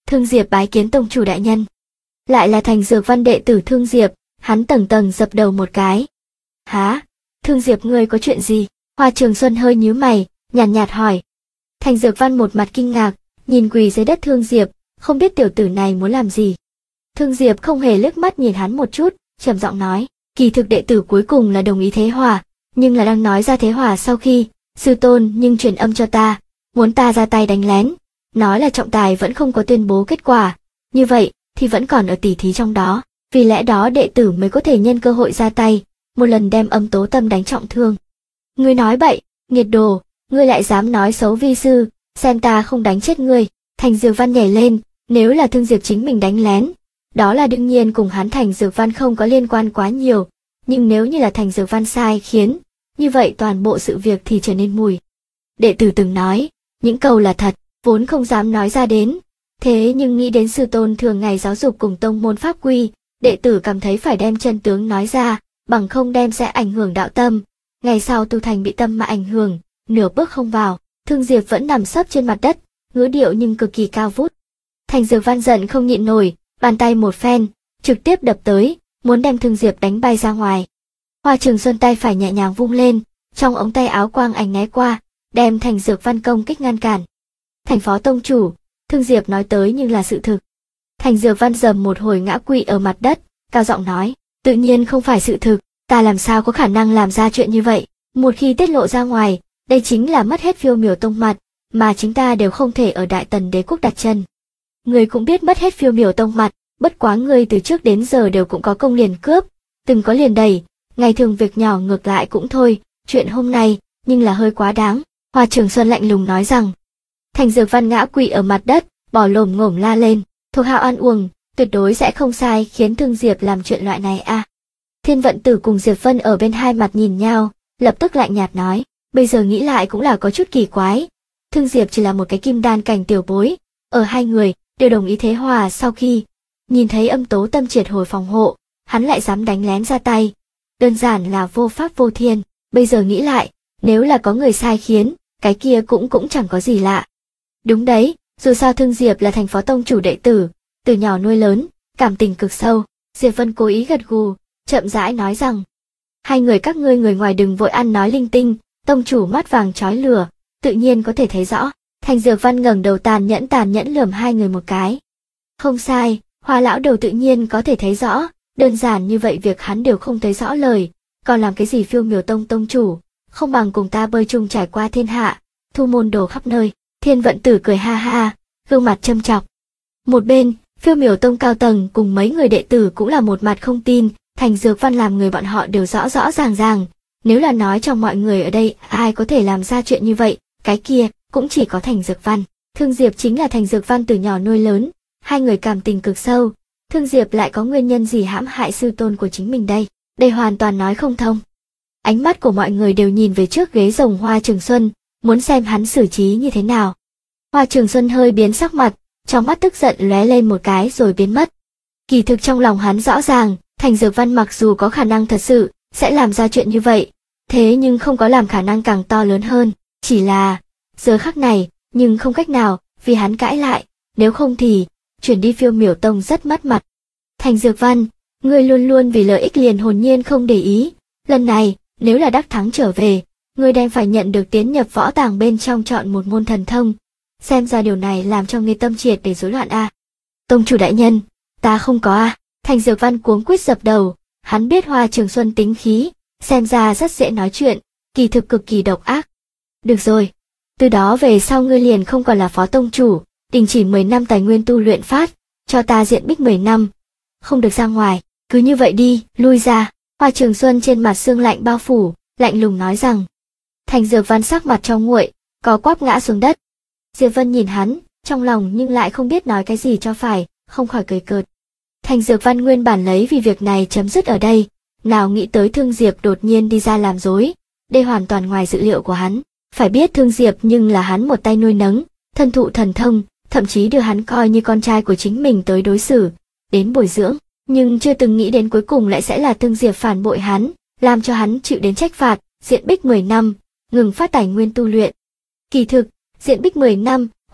Thương Diệp bái kiến tông chủ đại nhân. Lại là Thành Dược Văn đệ tử Thương Diệp, hắn tầng tầng dập đầu một cái. Hả? Thương Diệp ngươi có chuyện gì? Hoa Trường Xuân hơi nhíu mày, nhàn nhạt hỏi. Thành Dược Văn một mặt kinh ngạc, nhìn quỳ dưới đất Thương Diệp, không biết tiểu tử này muốn làm gì. Thương Diệp không hề liếc mắt nhìn hắn một chút, trầm giọng nói, kỳ thực đệ tử cuối cùng là đồng ý thế hòa, nhưng là đang nói ra thế hòa sau khi, sư tôn nhưng truyền âm cho ta, muốn ta ra tay đánh lén, nói là trọng tài vẫn không có tuyên bố kết quả, như vậy thì vẫn còn ở tỉ thí trong đó, vì lẽ đó đệ tử mới có thể nhân cơ hội ra tay, một lần đem Âm Tố Tâm đánh trọng thương. Ngươi nói bậy, nghiệt đồ, ngươi lại dám nói xấu vi sư, xem ta không đánh chết ngươi. Thành Dược Văn nhảy lên, nếu là Thương Diệp chính mình đánh lén, đó là đương nhiên cùng hắn Thành Dược Văn không có liên quan quá nhiều, nhưng nếu như là Thành Dược Văn sai khiến, như vậy toàn bộ sự việc thì trở nên mùi. Đệ tử từng nói, những câu là thật, vốn không dám nói ra đến, thế nhưng nghĩ đến sư tôn thường ngày giáo dục cùng tông môn pháp quy, đệ tử cảm thấy phải đem chân tướng nói ra, bằng không đem sẽ ảnh hưởng đạo tâm. Ngày sau tu thành bị tâm mà ảnh hưởng, nửa bước không vào. Thương Diệp vẫn nằm sấp trên mặt đất, ngữ điệu nhưng cực kỳ cao vút. Thành Dược Văn giận không nhịn nổi, bàn tay một phen, trực tiếp đập tới, muốn đem Thương Diệp đánh bay ra ngoài. Hoa Trường Xuân tay phải nhẹ nhàng vung lên, trong ống tay áo quang ảnh né qua, đem Thành Dược Văn công kích ngăn cản. Thành phó tông chủ, Thương Diệp nói tới nhưng là sự thực. Thành Dược Văn dầm một hồi ngã quỵ ở mặt đất, cao giọng nói, tự nhiên không phải sự thực, ta làm sao có khả năng làm ra chuyện như vậy, một khi tiết lộ ra ngoài, đây chính là mất hết Phiêu Miểu Tông mặt, mà chính ta đều không thể ở Đại Tần Đế quốc đặt chân. Người cũng biết mất hết Phiêu Miểu Tông mặt, bất quá người từ trước đến giờ đều cũng có công liền cướp, từng có liền đẩy, ngày thường việc nhỏ ngược lại cũng thôi, chuyện hôm nay, nhưng là hơi quá đáng. Hoa Trường Xuân lạnh lùng nói rằng. Thành Dược Văn ngã quỵ ở mặt đất, bò lồm ngổm la lên, thuộc hạ oan uổng, tuyệt đối sẽ không sai khiến Thương Diệp làm chuyện loại này a. Thiên Vận Tử cùng Diệp Vân ở bên hai mặt nhìn nhau, lập tức lạnh nhạt nói, bây giờ nghĩ lại cũng là có chút kỳ quái. Thương Diệp chỉ là một cái kim đan cảnh tiểu bối, ở hai người đều đồng ý thế hòa sau khi nhìn thấy Âm Tố Tâm triệt hồi phòng hộ, hắn lại dám đánh lén ra tay, đơn giản là vô pháp vô thiên. Bây giờ nghĩ lại, nếu là có người sai khiến, cái kia cũng chẳng có gì lạ. Đúng đấy, dù sao Thương Diệp là thành phó tông chủ đệ tử, từ nhỏ nuôi lớn, cảm tình cực sâu. Diệp Vân cố ý gật gù, chậm rãi nói rằng, hai người các ngươi người ngoài đừng vội ăn nói linh tinh, tông chủ mắt vàng chói lửa, tự nhiên có thể thấy rõ. Thành Dược Văn ngẩng đầu tàn nhẫn lườm hai người một cái. Không sai, Hoa lão đầu tự nhiên có thể thấy rõ, đơn giản như vậy việc hắn đều không thấy rõ lời, còn làm cái gì Phiêu Miểu Tông tông chủ, không bằng cùng ta bơi chung trải qua thiên hạ, thu môn đồ khắp nơi. Thiên Vận Tử cười ha ha, gương mặt châm chọc. Một bên, Phiêu Miểu Tông cao tầng cùng mấy người đệ tử cũng là một mặt không tin, Thành Dược Văn làm người bọn họ đều rõ rõ ràng, nếu là nói trong mọi người ở đây ai có thể làm ra chuyện như vậy, cái kia cũng chỉ có Thành Dược Văn. Thương Diệp chính là Thành Dược Văn từ nhỏ nuôi lớn, hai người cảm tình cực sâu, Thương Diệp lại có nguyên nhân gì hãm hại sư tôn của chính mình đây, đây hoàn toàn nói không thông. Ánh mắt của mọi người đều nhìn về trước ghế rồng Hoa Trường Xuân, muốn xem hắn xử trí như thế nào. Hoa Trường Xuân hơi biến sắc mặt, trong mắt tức giận lóe lên một cái rồi biến mất. Kỳ thực trong lòng hắn rõ ràng, Thành Dược Văn mặc dù có khả năng thật sự sẽ làm ra chuyện như vậy, thế nhưng không có làm khả năng càng to lớn hơn, chỉ là giờ khắc này, nhưng không cách nào, vì hắn cãi lại, nếu không thì chuyển đi Phiêu Miểu Tông rất mất mặt. Thành Dược Văn, ngươi luôn luôn vì lợi ích liền hồn nhiên không để ý, lần này, nếu là đắc thắng trở về, ngươi đem phải nhận được tiến nhập võ tàng bên trong chọn một môn thần thông, xem ra điều này làm cho ngươi tâm triệt để rối loạn a. Tông chủ đại nhân, ta không có a. Thành Dược Văn cuống quýt dập đầu, hắn biết Hoa Trường Xuân tính khí, xem ra rất dễ nói chuyện, kỳ thực cực kỳ độc ác. Được rồi, từ đó về sau ngươi liền không còn là phó tông chủ, đình chỉ 10 năm tài nguyên tu luyện phát, cho ta diện bích 10 năm, không được ra ngoài, cứ như vậy đi, lui ra. Hoa Trường Xuân trên mặt sương lạnh bao phủ, lạnh lùng nói rằng. Thành Dược Văn sắc mặt trong nguội, có quắp ngã xuống đất. Diệp Vân nhìn hắn, trong lòng nhưng lại không biết nói cái gì cho phải, không khỏi cười cợt. Thành Dược Văn nguyên bản lấy vì việc này chấm dứt ở đây, nào nghĩ tới Thương Diệp đột nhiên đi ra làm dối, đây hoàn toàn ngoài dự liệu của hắn. Phải biết Thương Diệp nhưng là hắn một tay nuôi nấng, thân thụ thần thông, thậm chí đưa hắn coi như con trai của chính mình tới đối xử, đến bồi dưỡng, nhưng chưa từng nghĩ đến cuối cùng lại sẽ là Thương Diệp phản bội hắn, làm cho hắn chịu đến trách phạt, diện bích 10 năm, ngừng phát tài nguyên tu luyện. Kỳ thực, diện bích 10 năm,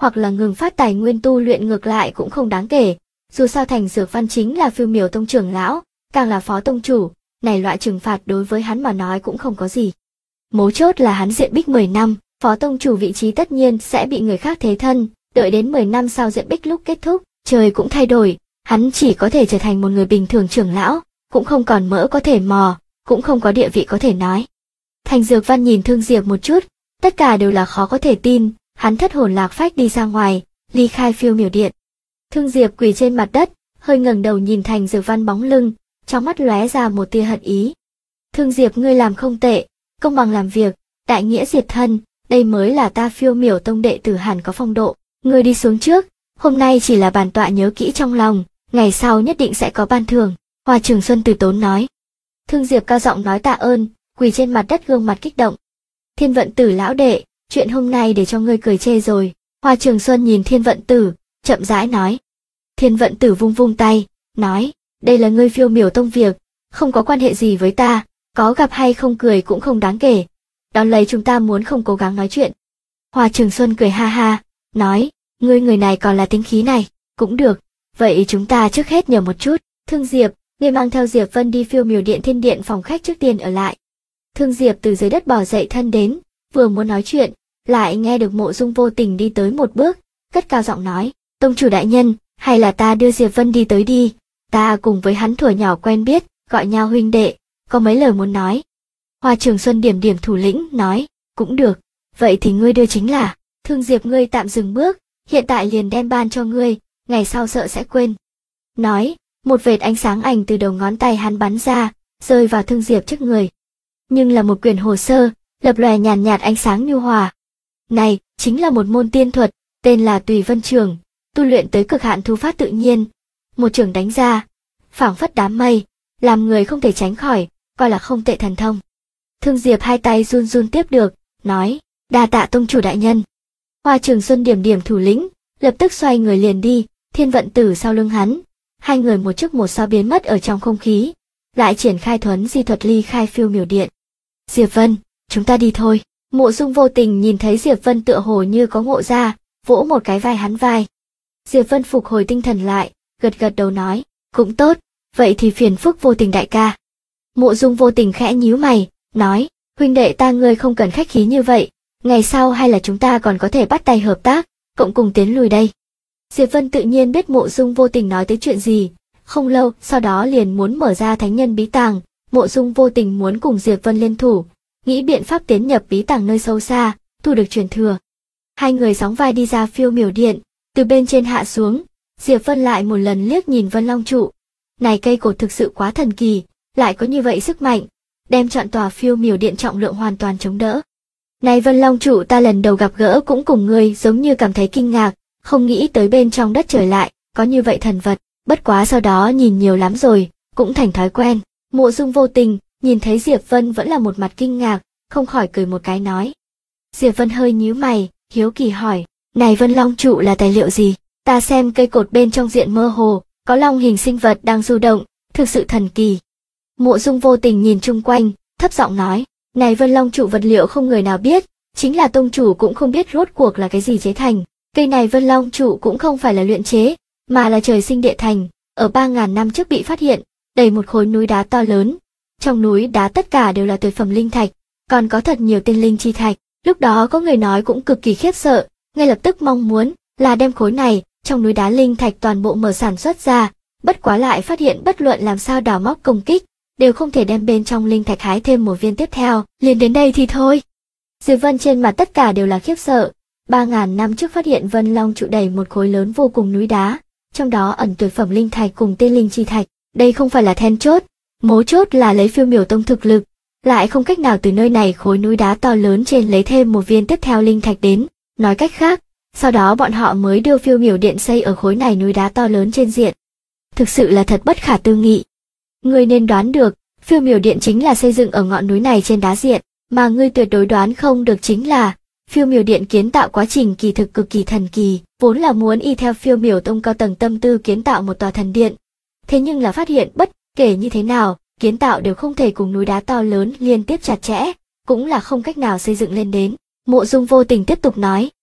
hoặc là ngừng phát tài nguyên tu luyện ngược lại cũng không đáng kể. Dù sao Thành Dược Văn chính là Phiêu Miểu Tông trưởng lão, càng là phó tông chủ, này loại trừng phạt đối với hắn mà nói cũng không có gì. Mấu chốt là hắn diện bích 10 năm, phó tông chủ vị trí tất nhiên sẽ bị người khác thế thân, đợi đến 10 năm sau diện bích lúc kết thúc, trời cũng thay đổi, hắn chỉ có thể trở thành một người bình thường trưởng lão, cũng không còn mỡ có thể mò, cũng không có địa vị có thể nói. Thành Dược Văn nhìn Thương Diệp một chút, tất cả đều là khó có thể tin, hắn thất hồn lạc phách đi ra ngoài, ly khai Phiêu Miểu Điện. Thương Diệp quỳ trên mặt đất, hơi ngẩng đầu nhìn Thành Dược Văn bóng lưng, trong mắt lóe ra một tia hận ý. Thương Diệp ngươi làm không tệ, công bằng làm việc, đại nghĩa diệt thân, đây mới là ta Phiêu Miểu Tông đệ tử hẳn có phong độ. Ngươi đi xuống trước, hôm nay chỉ là bản tọa nhớ kỹ trong lòng, ngày sau nhất định sẽ có ban thưởng. Hoa Trường Xuân từ tốn nói. Thương Diệp cao giọng nói tạ ơn, quỳ trên mặt đất gương mặt kích động. Thiên Vận Tử lão đệ, chuyện hôm nay để cho ngươi cười chê rồi. Hoa Trường Xuân nhìn Thiên Vận Tử, chậm rãi nói. Thiên Vận Tử vung vung tay, nói, đây là ngươi Phiêu Miểu Tông việc, không có quan hệ gì với ta, có gặp hay không cười cũng không đáng kể. Đón lấy chúng ta muốn không cố gắng nói chuyện. Hoa Trường Xuân cười ha ha, nói, ngươi người này còn là tính khí này, cũng được, vậy chúng ta trước hết nhờ một chút. Thương Diệp, ngươi mang theo Diệp Vân đi Phiêu Miểu Điện Thiên Điện phòng khách trước tiên ở lại. Thương Diệp từ dưới đất bò dậy thân đến, vừa muốn nói chuyện, lại nghe được Mộ Dung Vô Tình đi tới một bước, cất cao giọng nói, tông chủ đại nhân, hay là ta đưa Diệp Vân đi tới đi, ta cùng với hắn thuở nhỏ quen biết, gọi nhau huynh đệ, có mấy lời muốn nói. Hoa Trường Xuân điểm điểm thủ lĩnh, nói, cũng được, vậy thì ngươi đưa chính là. Thương Diệp ngươi tạm dừng bước, hiện tại liền đem ban cho ngươi, ngày sau sợ sẽ quên. Nói, một vệt ánh sáng ảnh từ đầu ngón tay hắn bắn ra, rơi vào Thương Diệp trước người. Nhưng là một quyển hồ sơ, lập lòe nhàn nhạt ánh sáng nhu hòa. Này, chính là một môn tiên thuật, tên là Tùy Vân Trường, tu luyện tới cực hạn thu phát tự nhiên. Một trường đánh ra, phảng phất đám mây, làm người không thể tránh khỏi, coi là không tệ thần thông. Thương Diệp hai tay run run tiếp được, nói, đa tạ tông chủ đại nhân. Hoa Trường Xuân điểm điểm thủ lĩnh, lập tức xoay người liền đi, Thiên Vận Tử sau lưng hắn. Hai người một trước một sau biến mất ở trong không khí, lại triển khai thuấn di thuật ly khai Phiêu Miểu Điện. Diệp Vân, chúng ta đi thôi. Mộ Dung Vô Tình nhìn thấy Diệp Vân tựa hồ như có ngộ ra, vỗ một cái vai hắn vai. Diệp Vân phục hồi tinh thần lại, gật gật đầu nói, cũng tốt, vậy thì phiền phức Vô Tình đại ca. Mộ Dung Vô Tình khẽ nhíu mày, nói, huynh đệ ta ngươi không cần khách khí như vậy, ngày sau hay là chúng ta còn có thể bắt tay hợp tác, cộng cùng tiến lùi đây. Diệp Vân tự nhiên biết Mộ Dung Vô Tình nói tới chuyện gì, không lâu sau đó liền muốn mở ra thánh nhân bí tàng, Mộ Dung Vô Tình muốn cùng Diệp Vân liên thủ, nghĩ biện pháp tiến nhập bí tàng nơi sâu xa, thu được truyền thừa. Hai người sóng vai đi ra Phiêu Miểu Điện, từ bên trên hạ xuống, Diệp Vân lại một lần liếc nhìn Vân Long trụ. Này cây cột thực sự quá thần kỳ, lại có như vậy sức mạnh, đem trọn tòa Phiêu Miểu Điện trọng lượng hoàn toàn chống đỡ. Này Vân Long trụ ta lần đầu gặp gỡ cũng cùng ngươi giống như cảm thấy kinh ngạc, không nghĩ tới bên trong đất trời lại có như vậy thần vật, bất quá sau đó nhìn nhiều lắm rồi, cũng thành thói quen. Mộ Dung Vô Tình nhìn thấy Diệp Vân vẫn là một mặt kinh ngạc, không khỏi cười một cái nói. Diệp Vân hơi nhíu mày, hiếu kỳ hỏi, này Vân Long trụ là tài liệu gì? Ta xem cây cột bên trong diện mơ hồ, có long hình sinh vật đang du động, thực sự thần kỳ. Mộ Dung Vô Tình nhìn chung quanh, thấp giọng nói, này Vân Long trụ vật liệu không người nào biết, chính là tông chủ cũng không biết rốt cuộc là cái gì chế thành. Cây này Vân Long trụ cũng không phải là luyện chế, mà là trời sinh địa thành, ở 3.000 năm trước bị phát hiện, đầy một khối núi đá to lớn. Trong núi đá tất cả đều là tuyệt phẩm linh thạch, còn có thật nhiều tiên linh chi thạch. Lúc đó có người nói cũng cực kỳ khiếp sợ, ngay lập tức mong muốn là đem khối này trong núi đá linh thạch toàn bộ mở sản xuất ra, bất quá lại phát hiện bất luận làm sao đào móc công kích, đều không thể đem bên trong linh thạch hái thêm một viên tiếp theo, liền đến đây thì thôi. Diệp Vân trên mặt tất cả đều là khiếp sợ, 3.000 năm trước phát hiện Vân Long trụ đầy một khối lớn vô cùng núi đá, trong đó ẩn tuyệt phẩm linh thạch cùng tiên linh chi thạch, đây không phải là then chốt, mấu chốt là lấy Phiêu Miểu Tông thực lực, lại không cách nào từ nơi này khối núi đá to lớn trên lấy thêm một viên tiếp theo linh thạch đến, nói cách khác, sau đó bọn họ mới đưa Phiêu Miểu Điện xây ở khối này núi đá to lớn trên diện. Thực sự là thật bất khả tư nghị. Ngươi nên đoán được, Phiêu Miểu Điện chính là xây dựng ở ngọn núi này trên đá diện, mà ngươi tuyệt đối đoán không được chính là Phiêu Miểu Điện kiến tạo quá trình kỳ thực cực kỳ thần kỳ, vốn là muốn y theo Phiêu Miểu Tông cao tầng tâm tư kiến tạo một tòa thần điện. Thế nhưng là phát hiện bất kể như thế nào, kiến tạo đều không thể cùng núi đá to lớn liên tiếp chặt chẽ, cũng là không cách nào xây dựng lên đến. Mộ Dung Vô Tình tiếp tục nói.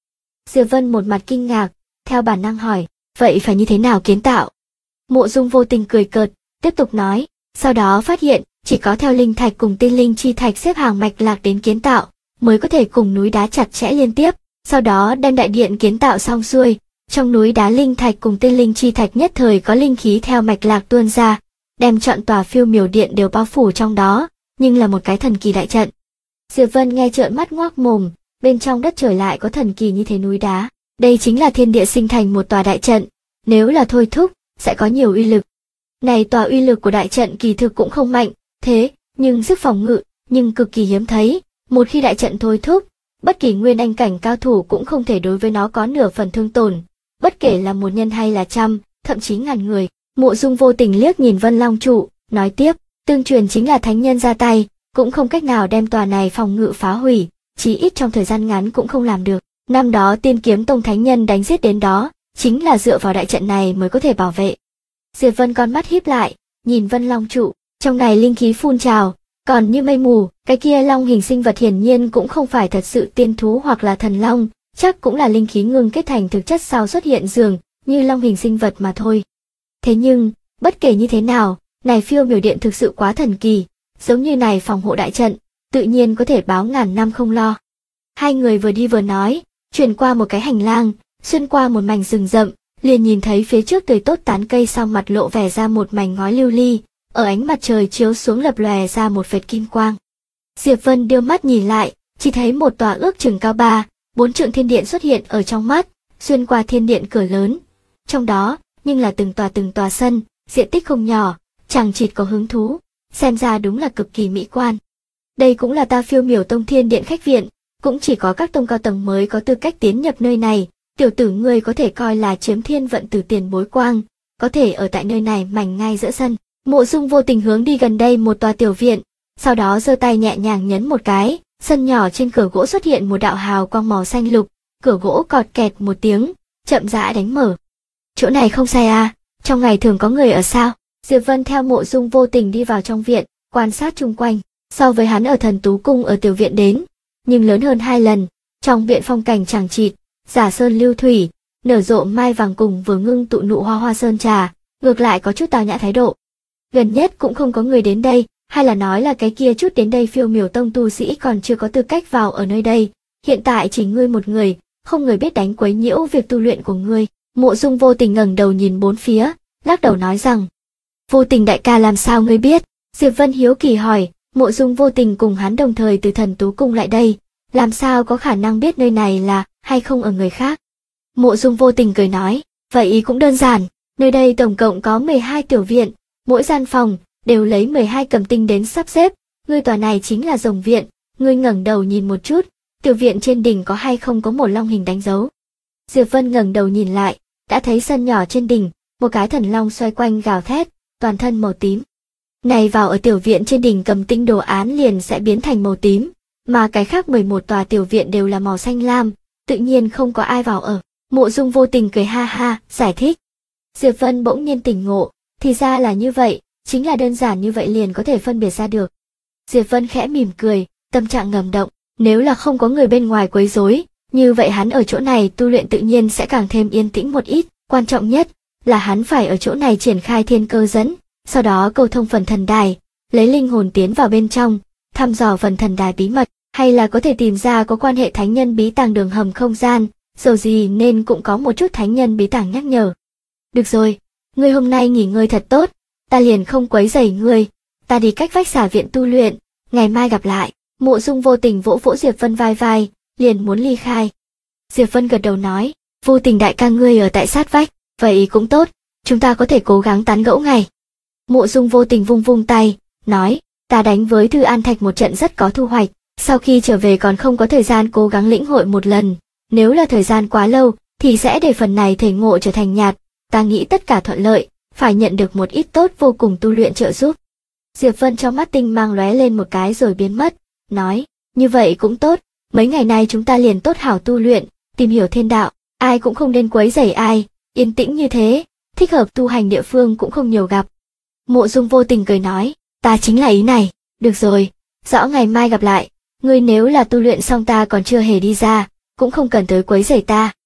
Diệp Vân một mặt kinh ngạc, theo bản năng hỏi, vậy phải như thế nào kiến tạo? Mộ Dung Vô Tình cười cợt, tiếp tục nói, sau đó phát hiện, chỉ có theo linh thạch cùng tiên linh chi thạch xếp hàng mạch lạc đến kiến tạo, mới có thể cùng núi đá chặt chẽ liên tiếp, sau đó đem đại điện kiến tạo xong xuôi, trong núi đá linh thạch cùng tiên linh chi thạch nhất thời có linh khí theo mạch lạc tuôn ra, đem trọn tòa Phiêu Miểu Điện đều bao phủ trong đó, nhưng là một cái thần kỳ đại trận. Diệp Vân nghe trợn mắt ngoác mồm, bên trong đất trời lại có thần kỳ như thế núi đá, đây chính là thiên địa sinh thành một tòa đại trận, nếu là thôi thúc, sẽ có nhiều uy lực. Này tòa uy lực của đại trận kỳ thực cũng không mạnh, thế, nhưng sức phòng ngự, nhưng cực kỳ hiếm thấy, một khi đại trận thôi thúc, bất kỳ nguyên anh cảnh cao thủ cũng không thể đối với nó có nửa phần thương tổn, bất kể là một nhân hay là trăm, thậm chí ngàn người. Mộ Dung Vô Tình liếc nhìn Vân Long trụ, nói tiếp, tương truyền chính là thánh nhân ra tay, cũng không cách nào đem tòa này phòng ngự phá hủy, chí ít trong thời gian ngắn cũng không làm được. Năm đó Tiên Kiếm Tông thánh nhân đánh giết đến đó, chính là dựa vào đại trận này mới có thể bảo vệ. Diệp Vân con mắt híp lại, nhìn Vân Long trụ, trong này linh khí phun trào, còn như mây mù, cái kia long hình sinh vật hiển nhiên cũng không phải thật sự tiên thú hoặc là thần long, chắc cũng là linh khí ngưng kết thành thực chất sau xuất hiện dường như long hình sinh vật mà thôi. Thế nhưng, bất kể như thế nào, này Phiêu Miểu Điện thực sự quá thần kỳ, giống như này phòng hộ đại trận, tự nhiên có thể báo ngàn năm không lo. Hai người vừa đi vừa nói, chuyển qua một cái hành lang, xuyên qua một mảnh rừng rậm, liền nhìn thấy phía trước tươi tốt tán cây sau mặt lộ vẻ ra một mảnh ngói lưu ly, ở ánh mặt trời chiếu xuống lập lòe ra một vệt kim quang. Diệp Vân đưa mắt nhìn lại, chỉ thấy một tòa ước chừng cao 3-4 trượng thiên điện xuất hiện ở trong mắt, xuyên qua thiên điện cửa lớn. Trong đó, nhưng là từng tòa sân, diện tích không nhỏ, chằng chịt có hứng thú, xem ra đúng là cực kỳ mỹ quan. Đây cũng là ta Phiêu Miểu Tông Thiên Điện khách viện, cũng chỉ có các tông cao tầng mới có tư cách tiến nhập nơi này, tiểu tử ngươi có thể coi là chiếm thiên vận từ tiền bối quang, có thể ở tại nơi này mảnh ngay giữa sân. Mộ Dung Vô Tình hướng đi gần đây một tòa tiểu viện, sau đó giơ tay nhẹ nhàng nhấn một cái, sân nhỏ trên cửa gỗ xuất hiện một đạo hào quang màu xanh lục, cửa gỗ cọt kẹt một tiếng, chậm rãi đánh mở. Chỗ này không sai à, trong ngày thường có người ở sao? Diệp Vân theo Mộ Dung Vô Tình đi vào trong viện, quan sát chung quanh, so với hắn ở Thần Tú Cung ở tiểu viện đến, nhưng lớn hơn 2 lần, trong viện phong cảnh chằng chịt, giả sơn lưu thủy, nở rộ mai vàng cùng vừa ngưng tụ nụ hoa hoa sơn trà, ngược lại có chút tao nhã thái độ. Gần nhất cũng không có người đến đây, hay là nói là cái kia chút đến đây Phiêu Miểu Tông tu sĩ còn chưa có tư cách vào ở nơi đây, hiện tại chỉ ngươi một người, không người biết đánh quấy nhiễu việc tu luyện của ngươi. Mộ Dung Vô Tình ngẩng đầu nhìn bốn phía, lắc đầu nói rằng, Vô Tình đại ca làm sao ngươi biết? Diệp Vân hiếu kỳ hỏi, Mộ Dung Vô Tình cùng hắn đồng thời từ Thần Tú Cung lại đây, làm sao có khả năng biết nơi này là hay không ở người khác? Mộ Dung Vô Tình cười nói, vậy cũng đơn giản, nơi đây tổng cộng có 12 tiểu viện, mỗi gian phòng đều lấy 12 cầm tinh đến sắp xếp, ngươi tòa này chính là rồng viện, ngươi ngẩng đầu nhìn một chút, tiểu viện trên đỉnh có hay không có một long hình đánh dấu. Diệp Vân ngẩng đầu nhìn lại, đã thấy sân nhỏ trên đỉnh, một cái thần long xoay quanh gào thét, toàn thân màu tím. Này vào ở tiểu viện trên đỉnh cầm tinh đồ án liền sẽ biến thành màu tím, mà cái khác 11 tòa tiểu viện đều là màu xanh lam, tự nhiên không có ai vào ở. Mộ Dung Vô Tình cười ha ha, giải thích. Diệp Vân bỗng nhiên tỉnh ngộ, thì ra là như vậy, chính là đơn giản như vậy liền có thể phân biệt ra được. Diệp Vân khẽ mỉm cười, tâm trạng ngầm động, nếu là không có người bên ngoài quấy rối, như vậy hắn ở chỗ này tu luyện tự nhiên sẽ càng thêm yên tĩnh một ít, quan trọng nhất là hắn phải ở chỗ này triển khai thiên cơ dẫn, sau đó cầu thông phần thần đài, lấy linh hồn tiến vào bên trong, thăm dò phần thần đài bí mật, hay là có thể tìm ra có quan hệ thánh nhân bí tàng đường hầm không gian, dầu gì nên cũng có một chút thánh nhân bí tàng nhắc nhở. Được rồi, ngươi hôm nay nghỉ ngơi thật tốt, ta liền không quấy rầy ngươi, ta đi cách vách xà viện tu luyện, ngày mai gặp lại. Mộ Dung Vô Tình vỗ vỗ Diệp Vân vai vai, liền muốn ly khai. Diệp Vân gật đầu nói, Vô Tình đại ca ngươi ở tại sát vách, vậy cũng tốt, chúng ta có thể cố gắng tán gẫu ngày. Mộ Dung Vô Tình vung vung tay, nói, ta đánh với Thư An Thạch một trận rất có thu hoạch, sau khi trở về còn không có thời gian cố gắng lĩnh hội một lần, nếu là thời gian quá lâu, thì sẽ để phần này thể ngộ trở thành nhạt, ta nghĩ tất cả thuận lợi, phải nhận được một ít tốt vô cùng tu luyện trợ giúp. Diệp Vân trong mắt tinh mang lóe lên một cái rồi biến mất, nói, như vậy cũng tốt, mấy ngày nay chúng ta liền tốt hảo tu luyện, tìm hiểu thiên đạo, ai cũng không nên quấy rầy ai, yên tĩnh như thế, thích hợp tu hành địa phương cũng không nhiều gặp. Mộ Dung Vô Tình cười nói, ta chính là ý này, được rồi, rõ ngày mai gặp lại, ngươi nếu là tu luyện xong ta còn chưa hề đi ra, cũng không cần tới quấy rầy ta.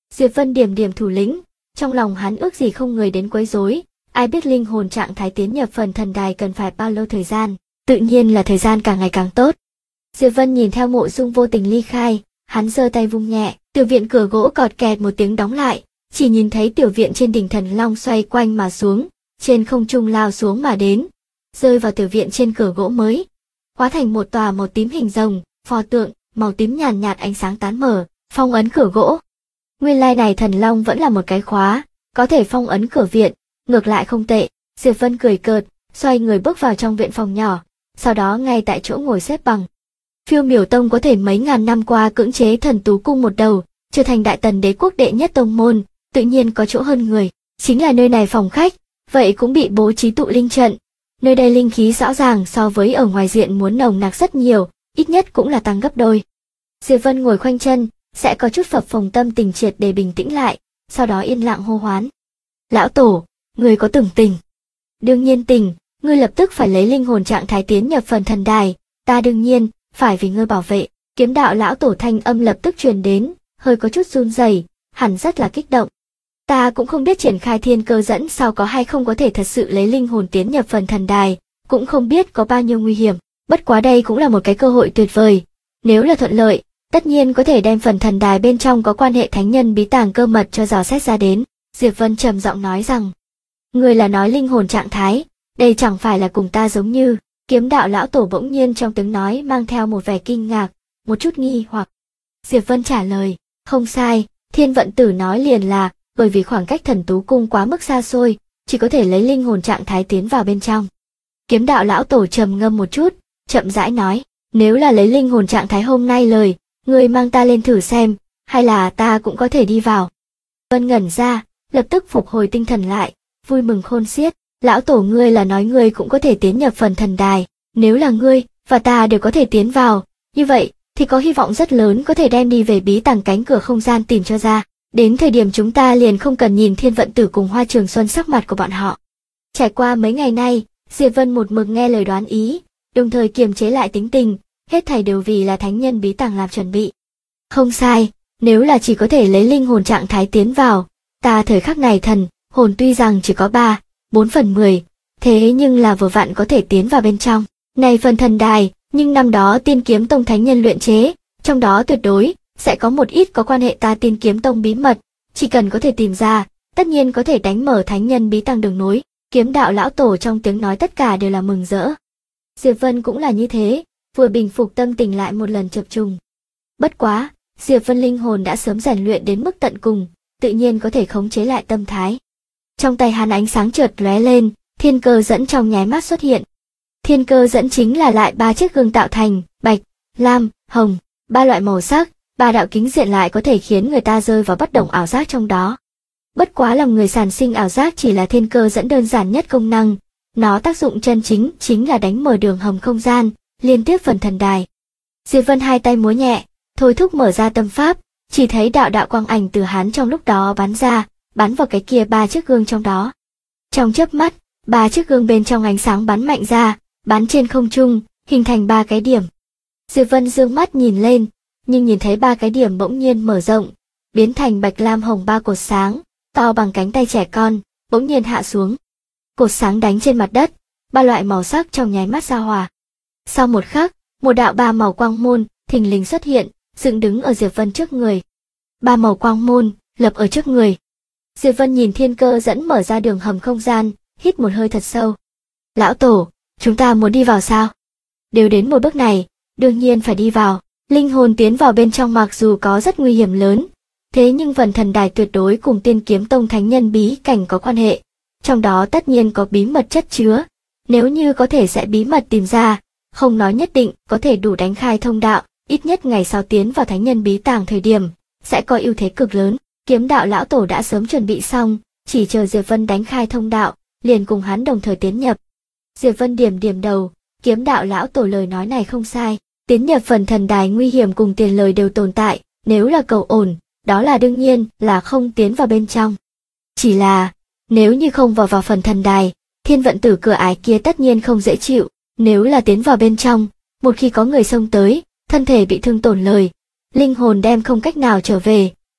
Diệp Vân điểm điểm thủ lĩnh, trong lòng hắn ước gì không người đến quấy rối, ai biết linh hồn trạng thái tiến nhập phần thần đài cần phải bao lâu thời gian, tự nhiên là thời gian càng ngày càng tốt. Diệp Vân nhìn theo Mộ Dung vô tình ly khai, hắn giơ tay vung nhẹ, tiểu viện cửa gỗ cọt kẹt một tiếng đóng lại, chỉ nhìn thấy tiểu viện trên đỉnh thần long xoay quanh mà xuống, trên không trung lao xuống mà đến, rơi vào tiểu viện trên cửa gỗ mới, hóa thành một tòa màu tím hình rồng, pho tượng, màu tím nhàn nhạt ánh sáng tán mở, phong ấn cửa gỗ. Nguyên lai này thần long vẫn là một cái khóa, có thể phong ấn cửa viện, ngược lại không tệ. Diệp Vân cười cợt, xoay người bước vào trong viện phòng nhỏ, sau đó ngay tại chỗ ngồi xếp bằng. Phiêu Miểu Tông có thể mấy ngàn năm qua cưỡng chế Thần Tú Cung một đầu, trở thành Đại Tần đế quốc đệ nhất tông môn, tự nhiên có chỗ hơn người, chính là nơi này phòng khách, vậy cũng bị bố trí tụ linh trận. Nơi đây linh khí rõ ràng so với ở ngoài diện muốn nồng nặc rất nhiều, ít nhất cũng là tăng gấp đôi. Diệp Vân ngồi khoanh chân, sẽ có chút phập phồng tâm tình triệt để bình tĩnh lại, sau đó yên lặng hô hoán. Lão Tổ, ngươi có tưởng tình? Đương nhiên tình, ngươi lập tức phải lấy linh hồn trạng thái tiến nhập phần thần đài, ta đương nhiên, phải vì ngươi bảo vệ. Kiếm đạo lão tổ thanh âm lập tức truyền đến, hơi có chút run rẩy, hẳn rất là kích động. Ta cũng không biết triển khai thiên cơ dẫn sau có hay không có thể thật sự lấy linh hồn tiến nhập phần thần đài, cũng không biết có bao nhiêu nguy hiểm, bất quá đây cũng là một cái cơ hội tuyệt vời. Nếu là thuận lợi, tất nhiên có thể đem phần thần đài bên trong có quan hệ thánh nhân bí tàng cơ mật cho dò xét ra đến. Diệp Vân trầm giọng nói rằng, người là nói linh hồn trạng thái, đây chẳng phải là cùng ta giống như. Kiếm đạo lão tổ bỗng nhiên trong tiếng nói mang theo một vẻ kinh ngạc, một chút nghi hoặc. Diệp Vân trả lời, không sai, Thiên Vận Tử nói liền là, bởi vì khoảng cách Thần Tú Cung quá mức xa xôi, chỉ có thể lấy linh hồn trạng thái tiến vào bên trong. Kiếm đạo lão tổ trầm ngâm một chút, chậm rãi nói, nếu là lấy linh hồn trạng thái hôm nay lời, ngươi mang ta lên thử xem, hay là ta cũng có thể đi vào. Vân ngẩn ra, lập tức phục hồi tinh thần lại, vui mừng khôn xiết. Lão tổ ngươi là nói ngươi cũng có thể tiến nhập phần thần đài, nếu là ngươi và ta đều có thể tiến vào, như vậy thì có hy vọng rất lớn có thể đem đi về bí tàng cánh cửa không gian tìm cho ra. Đến thời điểm chúng ta liền không cần nhìn Thiên Vận Tử cùng Hoa Trường Xuân sắc mặt của bọn họ. Trải qua mấy ngày nay, Diệp Vân một mực nghe lời đoán ý, đồng thời kiềm chế lại tính tình, hết thảy đều vì là thánh nhân bí tàng làm chuẩn bị. Không sai, nếu là chỉ có thể lấy linh hồn trạng thái tiến vào, ta thời khắc này thần, hồn tuy rằng chỉ có 3/4/10, thế nhưng là vừa vặn có thể tiến vào bên trong. Này phần thần đài, nhưng năm đó Tiên Kiếm Tông thánh nhân luyện chế, trong đó tuyệt đối sẽ có một ít có quan hệ ta Tiên Kiếm Tông bí mật, chỉ cần có thể tìm ra, tất nhiên có thể đánh mở thánh nhân bí tàng đường nối. Kiếm đạo lão tổ trong tiếng nói tất cả đều là mừng rỡ. Diệp Vân cũng là như thế, vừa bình phục tâm tình lại một lần chập trùng. Bất quá, Diệp Vân linh hồn đã sớm rèn luyện đến mức tận cùng, tự nhiên có thể khống chế lại tâm thái. Trong tay hắn ánh sáng chợt lóe lên, thiên cơ dẫn trong nháy mắt xuất hiện. Thiên cơ dẫn chính là lại 3 chiếc gương tạo thành, bạch, lam, hồng, 3 loại màu sắc, 3 đạo kính diện lại có thể khiến người ta rơi vào bất động ảo giác trong đó. Bất quá lòng người sản sinh ảo giác chỉ là thiên cơ dẫn đơn giản nhất công năng, nó tác dụng chân chính chính là đánh mở đường hầm không gian, liên tiếp phần thần đài. Diệp Vân hai tay múa nhẹ, thôi thúc mở ra tâm pháp, chỉ thấy đạo đạo quang ảnh từ hắn trong lúc đó bắn ra, bắn vào cái kia 3 chiếc gương trong đó. Trong chớp mắt, 3 chiếc gương bên trong ánh sáng bắn mạnh ra, bắn trên không trung, hình thành 3 cái điểm. Diệp Vân dương mắt nhìn lên, nhưng nhìn thấy 3 cái điểm bỗng nhiên mở rộng, biến thành bạch lam hồng 3 cột sáng, to bằng cánh tay trẻ con, bỗng nhiên hạ xuống. Cột sáng đánh trên mặt đất, 3 loại màu sắc trong nháy mắt giao hòa. Sau một khắc, một đạo 3 màu quang môn thình lình xuất hiện, dựng đứng ở Diệp Vân trước người. 3 màu quang môn lập ở trước người. Diệp Vân nhìn thiên cơ dẫn mở ra đường hầm không gian, hít một hơi thật sâu. Lão tổ, chúng ta muốn đi vào sao? Đều đến một bước này, đương nhiên phải đi vào. Linh hồn tiến vào bên trong mặc dù có rất nguy hiểm lớn, thế nhưng phần thần đài tuyệt đối cùng Tiên Kiếm Tông thánh nhân bí cảnh có quan hệ. Trong đó tất nhiên có bí mật chất chứa, nếu như có thể sẽ bí mật tìm ra, không nói nhất định có thể đủ đánh khai thông đạo, ít nhất ngày sau tiến vào thánh nhân bí tàng thời điểm, sẽ có ưu thế cực lớn. Kiếm đạo lão tổ đã sớm chuẩn bị xong, chỉ chờ Diệp Vân đánh khai thông đạo, liền cùng hắn đồng thời tiến nhập. Diệp Vân điểm điểm đầu, kiếm đạo lão tổ lời nói này không sai, tiến nhập phần thần đài nguy hiểm cùng tiền lời đều tồn tại, nếu là cầu ổn, đó là đương nhiên là không tiến vào bên trong. Chỉ là, nếu như không vào phần thần đài, Thiên Vận Tử cửa ải kia tất nhiên không dễ chịu, nếu là tiến vào bên trong, một khi có người xông tới, thân thể bị thương tổn lời, linh hồn đem không cách nào trở về,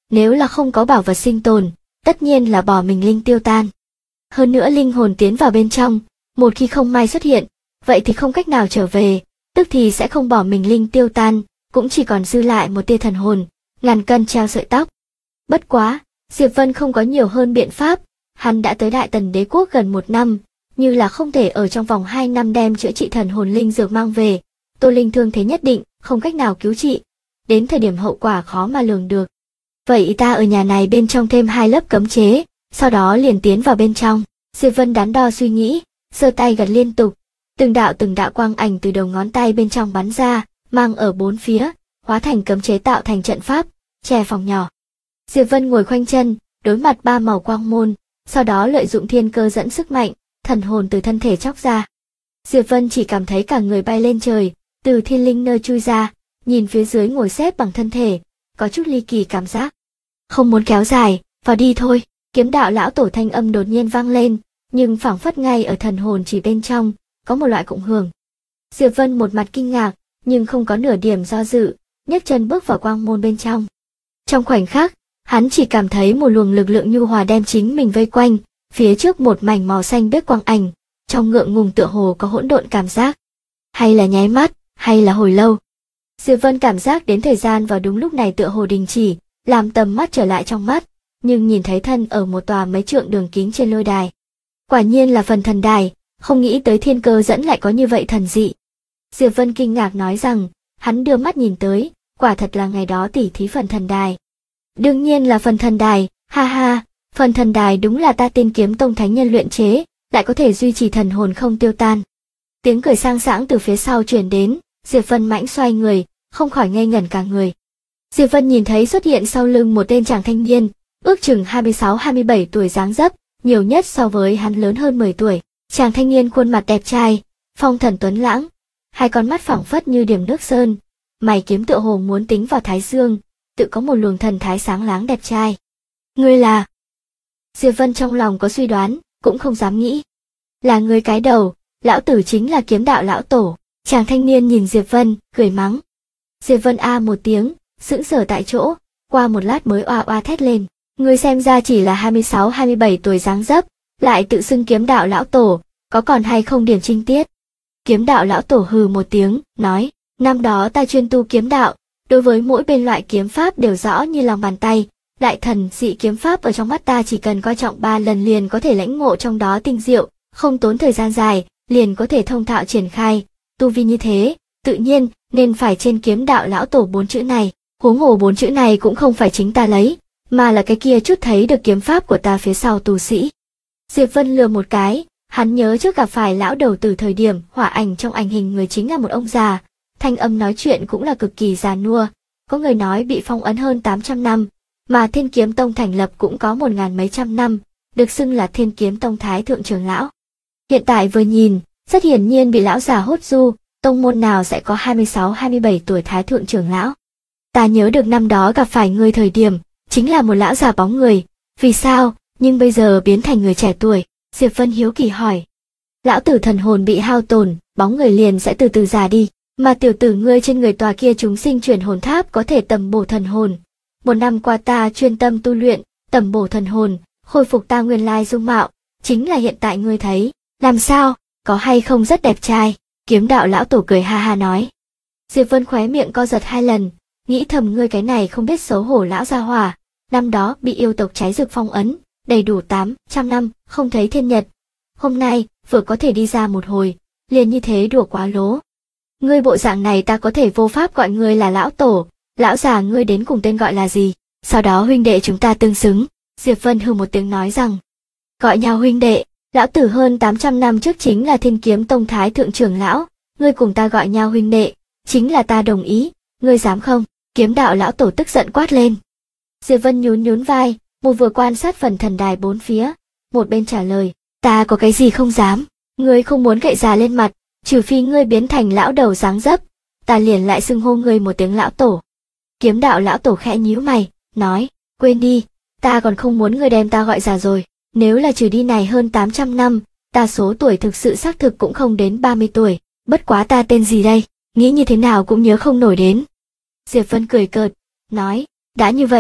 Nếu là không có bảo vật sinh tồn, tất nhiên là bỏ mình linh tiêu tan. Hơn nữa linh hồn tiến vào bên trong, một khi không may xuất hiện, vậy thì không cách nào trở về, tức thì sẽ không bỏ mình linh tiêu tan, cũng chỉ còn dư lại một tia thần hồn, ngàn cân treo sợi tóc. Bất quá, Diệp Vân không có nhiều hơn biện pháp, hắn đã tới Đại Tần Đế quốc gần 1 năm, như là không thể ở trong vòng 2 năm đem chữa trị thần hồn linh dược mang về, Tô Linh thương thế nhất định, không cách nào cứu trị, đến thời điểm hậu quả khó mà lường được. Vậy ta ở nhà này bên trong thêm 2 lớp cấm chế, sau đó liền tiến vào bên trong. Diệp Vân đắn đo suy nghĩ, giơ tay gật liên tục, từng đạo quang ảnh từ đầu ngón tay bên trong bắn ra, mang ở 4 phía, hóa thành cấm chế tạo thành trận pháp, che phòng nhỏ. Diệp Vân ngồi khoanh chân, đối mặt 3 màu quang môn, sau đó lợi dụng thiên cơ dẫn sức mạnh, thần hồn từ thân thể chóc ra. Diệp Vân chỉ cảm thấy cả người bay lên trời, từ thiên linh nơi chui ra, nhìn phía dưới ngồi xếp bằng thân thể, có chút ly kỳ cảm giác. Không muốn kéo dài, vào đi thôi. Kiếm đạo lão tổ thanh âm đột nhiên vang lên, nhưng phảng phất ngay ở thần hồn chỉ bên trong, có một loại cộng hưởng. Diệp Vân một mặt kinh ngạc, nhưng không có nửa điểm do dự, nhấc chân bước vào quang môn bên trong. Trong khoảnh khắc, hắn chỉ cảm thấy một luồng lực lượng nhu hòa đem chính mình vây quanh, phía trước một mảnh màu xanh biếc quang ảnh, trong ngượng ngùng tựa hồ có hỗn độn cảm giác. Hay là nháy mắt, hay là hồi lâu. Diệp Vân cảm giác đến thời gian vào đúng lúc này tựa hồ đình chỉ, làm tầm mắt trở lại trong mắt, nhưng nhìn thấy thân ở một tòa mấy trượng đường kính trên lôi đài. Quả nhiên là phần thần đài, không nghĩ tới thiên cơ dẫn lại có như vậy thần dị. Diệp Vân kinh ngạc nói rằng, hắn đưa mắt nhìn tới, quả thật là ngày đó tỉ thí phần thần đài. Đương nhiên là phần thần đài, ha ha, phần thần đài đúng là ta Tiên Kiếm Tông thánh nhân luyện chế, lại có thể duy trì thần hồn không tiêu tan. Tiếng cười sang sảng từ phía sau truyền đến, Diệp Vân mãnh xoay người, không khỏi ngây ngẩn cả người. Diệp Vân nhìn thấy xuất hiện sau lưng một tên chàng thanh niên, ước chừng 26-27 tuổi dáng dấp, nhiều nhất so với hắn lớn hơn 10 tuổi. Chàng thanh niên khuôn mặt đẹp trai, phong thần tuấn lãng, hai con mắt phẳng phất như điểm nước sơn, mày kiếm tựa hồ muốn tính vào thái dương, tự có một luồng thần thái sáng láng đẹp trai. Ngươi là? Diệp Vân trong lòng có suy đoán, cũng không dám nghĩ. Là ngươi cái đầu, lão tử chính là kiếm đạo lão tổ. Chàng thanh niên nhìn Diệp Vân, cười mắng. Diệp Vân a một tiếng, sững sờ tại chỗ, qua một lát mới oa oa thét lên. Ngươi xem ra chỉ là 26-27 tuổi dáng dấp, lại tự xưng kiếm đạo lão tổ, có còn hay không điểm trinh tiết? Kiếm đạo lão tổ hừ một tiếng, nói, năm đó ta chuyên tu kiếm đạo, đối với mỗi bên loại kiếm pháp đều rõ như lòng bàn tay, đại thần dị kiếm pháp ở trong mắt ta chỉ cần coi trọng 3 lần liền có thể lãnh ngộ trong đó tinh diệu, không tốn thời gian dài, liền có thể thông thạo triển khai, tu vi như thế, tự nhiên nên phải trên kiếm đạo lão tổ 4 chữ này, huống hồ 4 chữ này cũng không phải chính ta lấy, mà là cái kia chút thấy được kiếm pháp của ta phía sau tu sĩ. Diệp Vân lừa một cái, hắn nhớ trước gặp phải lão đầu từ thời điểm hỏa ảnh trong ảnh hình người chính là một ông già, thanh âm nói chuyện cũng là cực kỳ già nua, có người nói bị phong ấn hơn 800 năm, mà Thiên Kiếm Tông thành lập cũng có 1000 mấy trăm năm, được xưng là Thiên Kiếm Tông Thái Thượng trưởng lão. Hiện tại vừa nhìn, rất hiển nhiên bị lão già hốt du, tông môn nào sẽ có 26-27 tuổi Thái Thượng trưởng lão. Ta nhớ được năm đó gặp phải ngươi thời điểm, chính là một lão già bóng người, vì sao, nhưng bây giờ biến thành người trẻ tuổi? Diệp Vân hiếu kỳ hỏi. Lão tử thần hồn bị hao tổn, bóng người liền sẽ từ từ già đi, mà tiểu tử ngươi trên người tòa kia chúng sinh chuyển hồn tháp có thể tầm bổ thần hồn. 1 năm qua ta chuyên tâm tu luyện, tầm bổ thần hồn, khôi phục ta nguyên lai dung mạo, chính là hiện tại ngươi thấy, làm sao, có hay không rất đẹp trai? Kiếm đạo lão tổ cười ha ha nói. Diệp Vân khóe miệng co giật 2 lần, nghĩ thầm ngươi cái này không biết xấu hổ lão gia hỏa, năm đó bị yêu tộc cháy rực phong ấn, đầy đủ 800 năm, không thấy thiên nhật. Hôm nay, vừa có thể đi ra một hồi, liền như thế đùa quá lố. Ngươi bộ dạng này ta có thể vô pháp gọi ngươi là lão tổ, lão già ngươi đến cùng tên gọi là gì? Sau đó huynh đệ chúng ta tương xứng. Diệp Vân hừ một tiếng nói rằng, gọi nhau huynh đệ, lão tử hơn 800 năm trước chính là Thiên Kiếm Tông Thái Thượng trưởng lão, ngươi cùng ta gọi nhau huynh đệ, chính là ta đồng ý, ngươi dám không? Kiếm đạo lão tổ tức giận quát lên. Diệp Vân nhún nhún vai, một vừa quan sát phần thần đài 4 phía, một bên trả lời, ta có cái gì không dám, ngươi không muốn gậy già lên mặt, trừ phi ngươi biến thành lão đầu dáng dấp, ta liền lại xưng hô ngươi một tiếng lão tổ. Kiếm đạo lão tổ khẽ nhíu mày, nói, quên đi, ta còn không muốn ngươi đem ta gọi già rồi, nếu là trừ đi này hơn 800 năm, ta số tuổi thực sự xác thực cũng không đến 30 tuổi, bất quá ta tên gì đây, nghĩ như thế nào cũng nhớ không nổi đến. Diệp Vân cười cợt, nói, đã như vậy,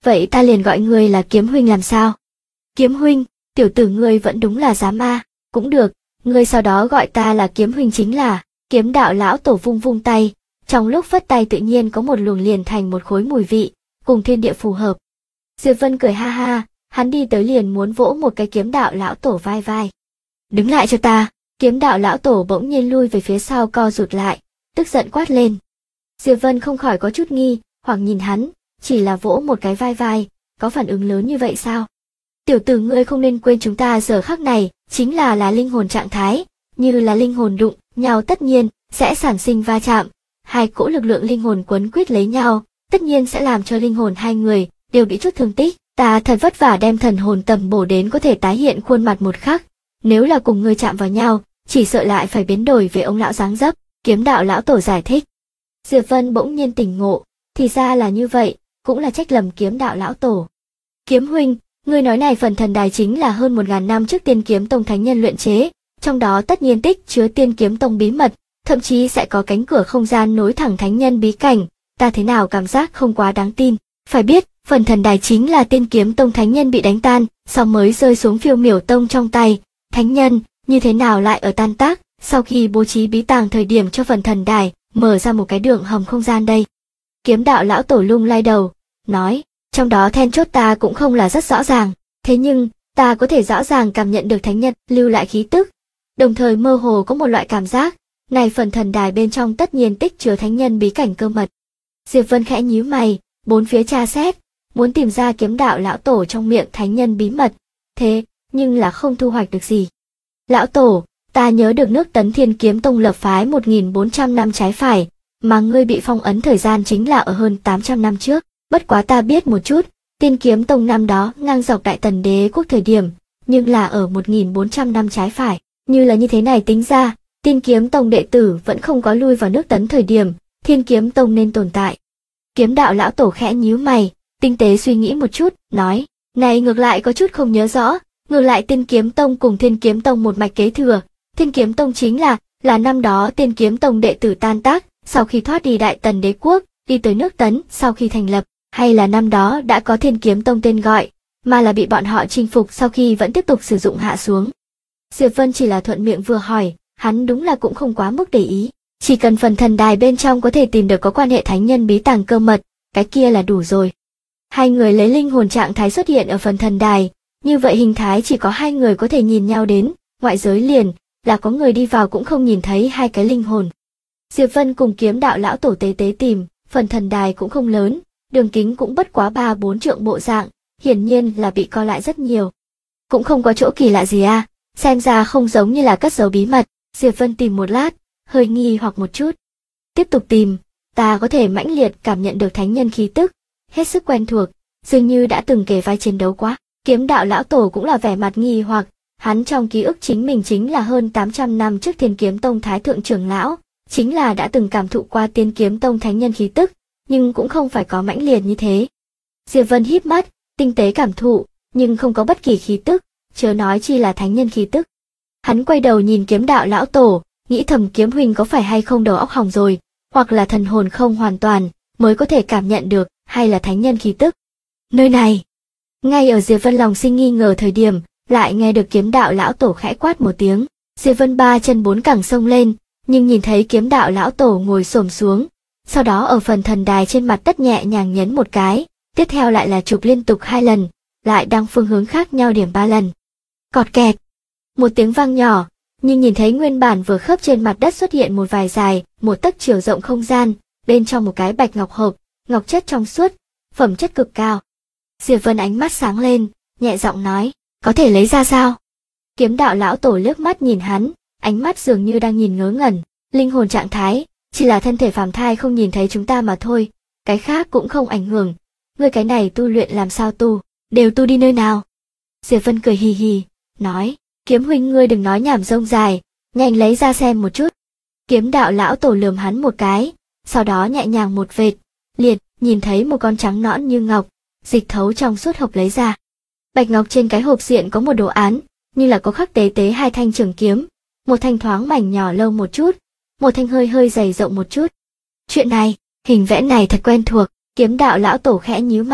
vậy ta liền gọi ngươi là Kiếm huynh làm sao? Kiếm huynh, tiểu tử ngươi vẫn đúng là dám a. Cũng được, ngươi sau đó gọi ta là Kiếm huynh chính là. Kiếm đạo lão tổ vung vung tay, trong lúc phất tay tự nhiên có một luồng liền thành một khối mùi vị, cùng thiên địa phù hợp. Diệp Vân cười ha ha, hắn đi tới liền muốn vỗ một cái kiếm đạo lão tổ vai vai. Đứng lại cho ta! Kiếm đạo lão tổ bỗng nhiên lui về phía sau co rụt lại, tức giận quát lên. Diệp Vân không khỏi có chút nghi, hoặc nhìn hắn, chỉ là vỗ một cái vai vai, có phản ứng lớn như vậy sao? Tiểu tử ngươi không nên quên chúng ta giờ khắc này, chính là linh hồn trạng thái, như là linh hồn đụng nhau tất nhiên sẽ sản sinh va chạm, hai cỗ lực lượng linh hồn quấn quýt lấy nhau, tất nhiên sẽ làm cho linh hồn hai người đều bị chút thương tích. Ta thật vất vả đem thần hồn tầm bổ đến có thể tái hiện khuôn mặt một khắc, nếu là cùng ngươi chạm vào nhau, chỉ sợ lại phải biến đổi về ông lão dáng dấp. Kiếm đạo lão tổ giải thích. Diệp Vân bỗng nhiên tỉnh ngộ, thì ra là như vậy, cũng là trách lầm kiếm đạo lão tổ. Kiếm huynh, ngươi nói này phần thần đài chính là hơn 1000 năm trước Tiên Kiếm Tông thánh nhân luyện chế, trong đó tất nhiên tích chứa Tiên Kiếm Tông bí mật, thậm chí sẽ có cánh cửa không gian nối thẳng thánh nhân bí cảnh, ta thế nào cảm giác không quá đáng tin. Phải biết, phần thần đài chính là Tiên Kiếm Tông thánh nhân bị đánh tan, sau mới rơi xuống Phiêu Miểu Tông trong tay, thánh nhân, như thế nào lại ở tan tác, sau khi bố trí bí tàng thời điểm cho phần thần đài, mở ra một cái đường hầm không gian đây. Kiếm đạo lão tổ lung lay đầu, nói, trong đó then chốt ta cũng không là rất rõ ràng, thế nhưng, ta có thể rõ ràng cảm nhận được thánh nhân lưu lại khí tức, đồng thời mơ hồ có một loại cảm giác, này phần thần đài bên trong tất nhiên tích chứa thánh nhân bí cảnh cơ mật. Diệp Vân khẽ nhíu mày, bốn phía tra xét, muốn tìm ra kiếm đạo lão tổ trong miệng thánh nhân bí mật, thế nhưng là không thu hoạch được gì. Lão tổ, ta nhớ được nước Tấn Thiên Kiếm Tông lập phái 1400 năm trái phải, mà ngươi bị phong ấn thời gian chính là ở hơn 800 năm trước, bất quá ta biết một chút, Tiên Kiếm Tông năm đó ngang dọc Đại Tần Đế quốc thời điểm, nhưng là ở 1400 năm trái phải, như là như thế này tính ra, Tiên Kiếm Tông đệ tử vẫn không có lui vào nước Tấn thời điểm, Thiên Kiếm Tông nên tồn tại. Kiếm đạo lão tổ khẽ nhíu mày, tinh tế suy nghĩ một chút, nói, này ngược lại có chút không nhớ rõ, ngược lại Tiên Kiếm Tông cùng Thiên Kiếm Tông một mạch kế thừa, Thiên Kiếm Tông chính là năm đó Tiên Kiếm Tông đệ tử tan tác, sau khi thoát đi Đại Tần Đế quốc, đi tới nước Tấn sau khi thành lập, hay là năm đó đã có Thiên Kiếm Tông tên gọi, mà là bị bọn họ chinh phục sau khi vẫn tiếp tục sử dụng hạ xuống. Diệp Vân chỉ là thuận miệng vừa hỏi, hắn đúng là cũng không quá mức để ý, chỉ cần phần thần đài bên trong có thể tìm được có quan hệ thánh nhân bí tàng cơ mật, cái kia là đủ rồi. Hai người lấy linh hồn trạng thái xuất hiện ở phần thần đài, như vậy hình thái chỉ có hai người có thể nhìn nhau đến, ngoại giới liền là có người đi vào cũng không nhìn thấy hai cái linh hồn. Diệp Vân cùng kiếm đạo lão tổ tế tế tìm, phần thần đài cũng không lớn, đường kính cũng bất quá 3-4 trượng bộ dạng, hiển nhiên là bị co lại rất nhiều. Cũng không có chỗ kỳ lạ gì à, xem ra không giống như là cất giấu bí mật. Diệp Vân tìm một lát, hơi nghi hoặc một chút. Tiếp tục tìm, ta có thể mãnh liệt cảm nhận được thánh nhân khí tức, hết sức quen thuộc, dường như đã từng kề vai chiến đấu quá. Kiếm đạo lão tổ cũng là vẻ mặt nghi hoặc, hắn trong ký ức chính mình chính là hơn 800 năm trước Thiên Kiếm Tông thái thượng trưởng lão, chính là đã từng cảm thụ qua Tiên Kiếm Tông thánh nhân khí tức, nhưng cũng không phải có mãnh liệt như thế. Diệp Vân híp mắt, tinh tế cảm thụ, nhưng không có bất kỳ khí tức, chớ nói chi là thánh nhân khí tức. Hắn quay đầu nhìn kiếm đạo lão tổ, nghĩ thầm kiếm huynh có phải hay không đầu óc hỏng rồi, hoặc là thần hồn không hoàn toàn, mới có thể cảm nhận được, hay là thánh nhân khí tức. Nơi này, ngay ở Diệp Vân lòng sinh nghi ngờ thời điểm, lại nghe được kiếm đạo lão tổ khẽ quát một tiếng. Diệp Vân ba chân bốn cẳng xông lên, nhưng nhìn thấy kiếm đạo lão tổ ngồi xổm xuống, sau đó ở phần thần đài trên mặt đất nhẹ nhàng nhấn một cái, tiếp theo lại là chụp liên tục 2 lần, lại đăng phương hướng khác nhau điểm 3 lần. Cọt kẹt, một tiếng vang nhỏ, nhưng nhìn thấy nguyên bản vừa khớp trên mặt đất xuất hiện một vài dài, một tấc chiều rộng không gian, bên trong một cái bạch ngọc hộp, ngọc chất trong suốt, phẩm chất cực cao. Diệp Vân ánh mắt sáng lên, nhẹ giọng nói, có thể lấy ra sao? Kiếm đạo lão tổ liếc mắt nhìn hắn, ánh mắt dường như đang nhìn ngớ ngẩn, linh hồn trạng thái, chỉ là thân thể phàm thai không nhìn thấy chúng ta mà thôi, cái khác cũng không ảnh hưởng. Ngươi cái này tu luyện làm sao tu, đều tu đi nơi nào? Diệp Vân cười hì hì, nói, kiếm huynh ngươi đừng nói nhảm rông dài, nhanh lấy ra xem một chút. Kiếm đạo lão tổ lườm hắn một cái, sau đó nhẹ nhàng một vệt, liệt, nhìn thấy một con trắng nõn như ngọc, dịch thấu trong suốt hộp lấy ra. Bạch ngọc trên cái hộp diện có một đồ án, như là có khắc tế tế 2 thanh trường kiếm, một thanh thoáng mảnh nhỏ lâu một chút, một thanh hơi hơi dày rộng một chút. Chuyện này, hình vẽ này thật quen thuộc, kiếm đạo lão tổ khẽ nhíu mày,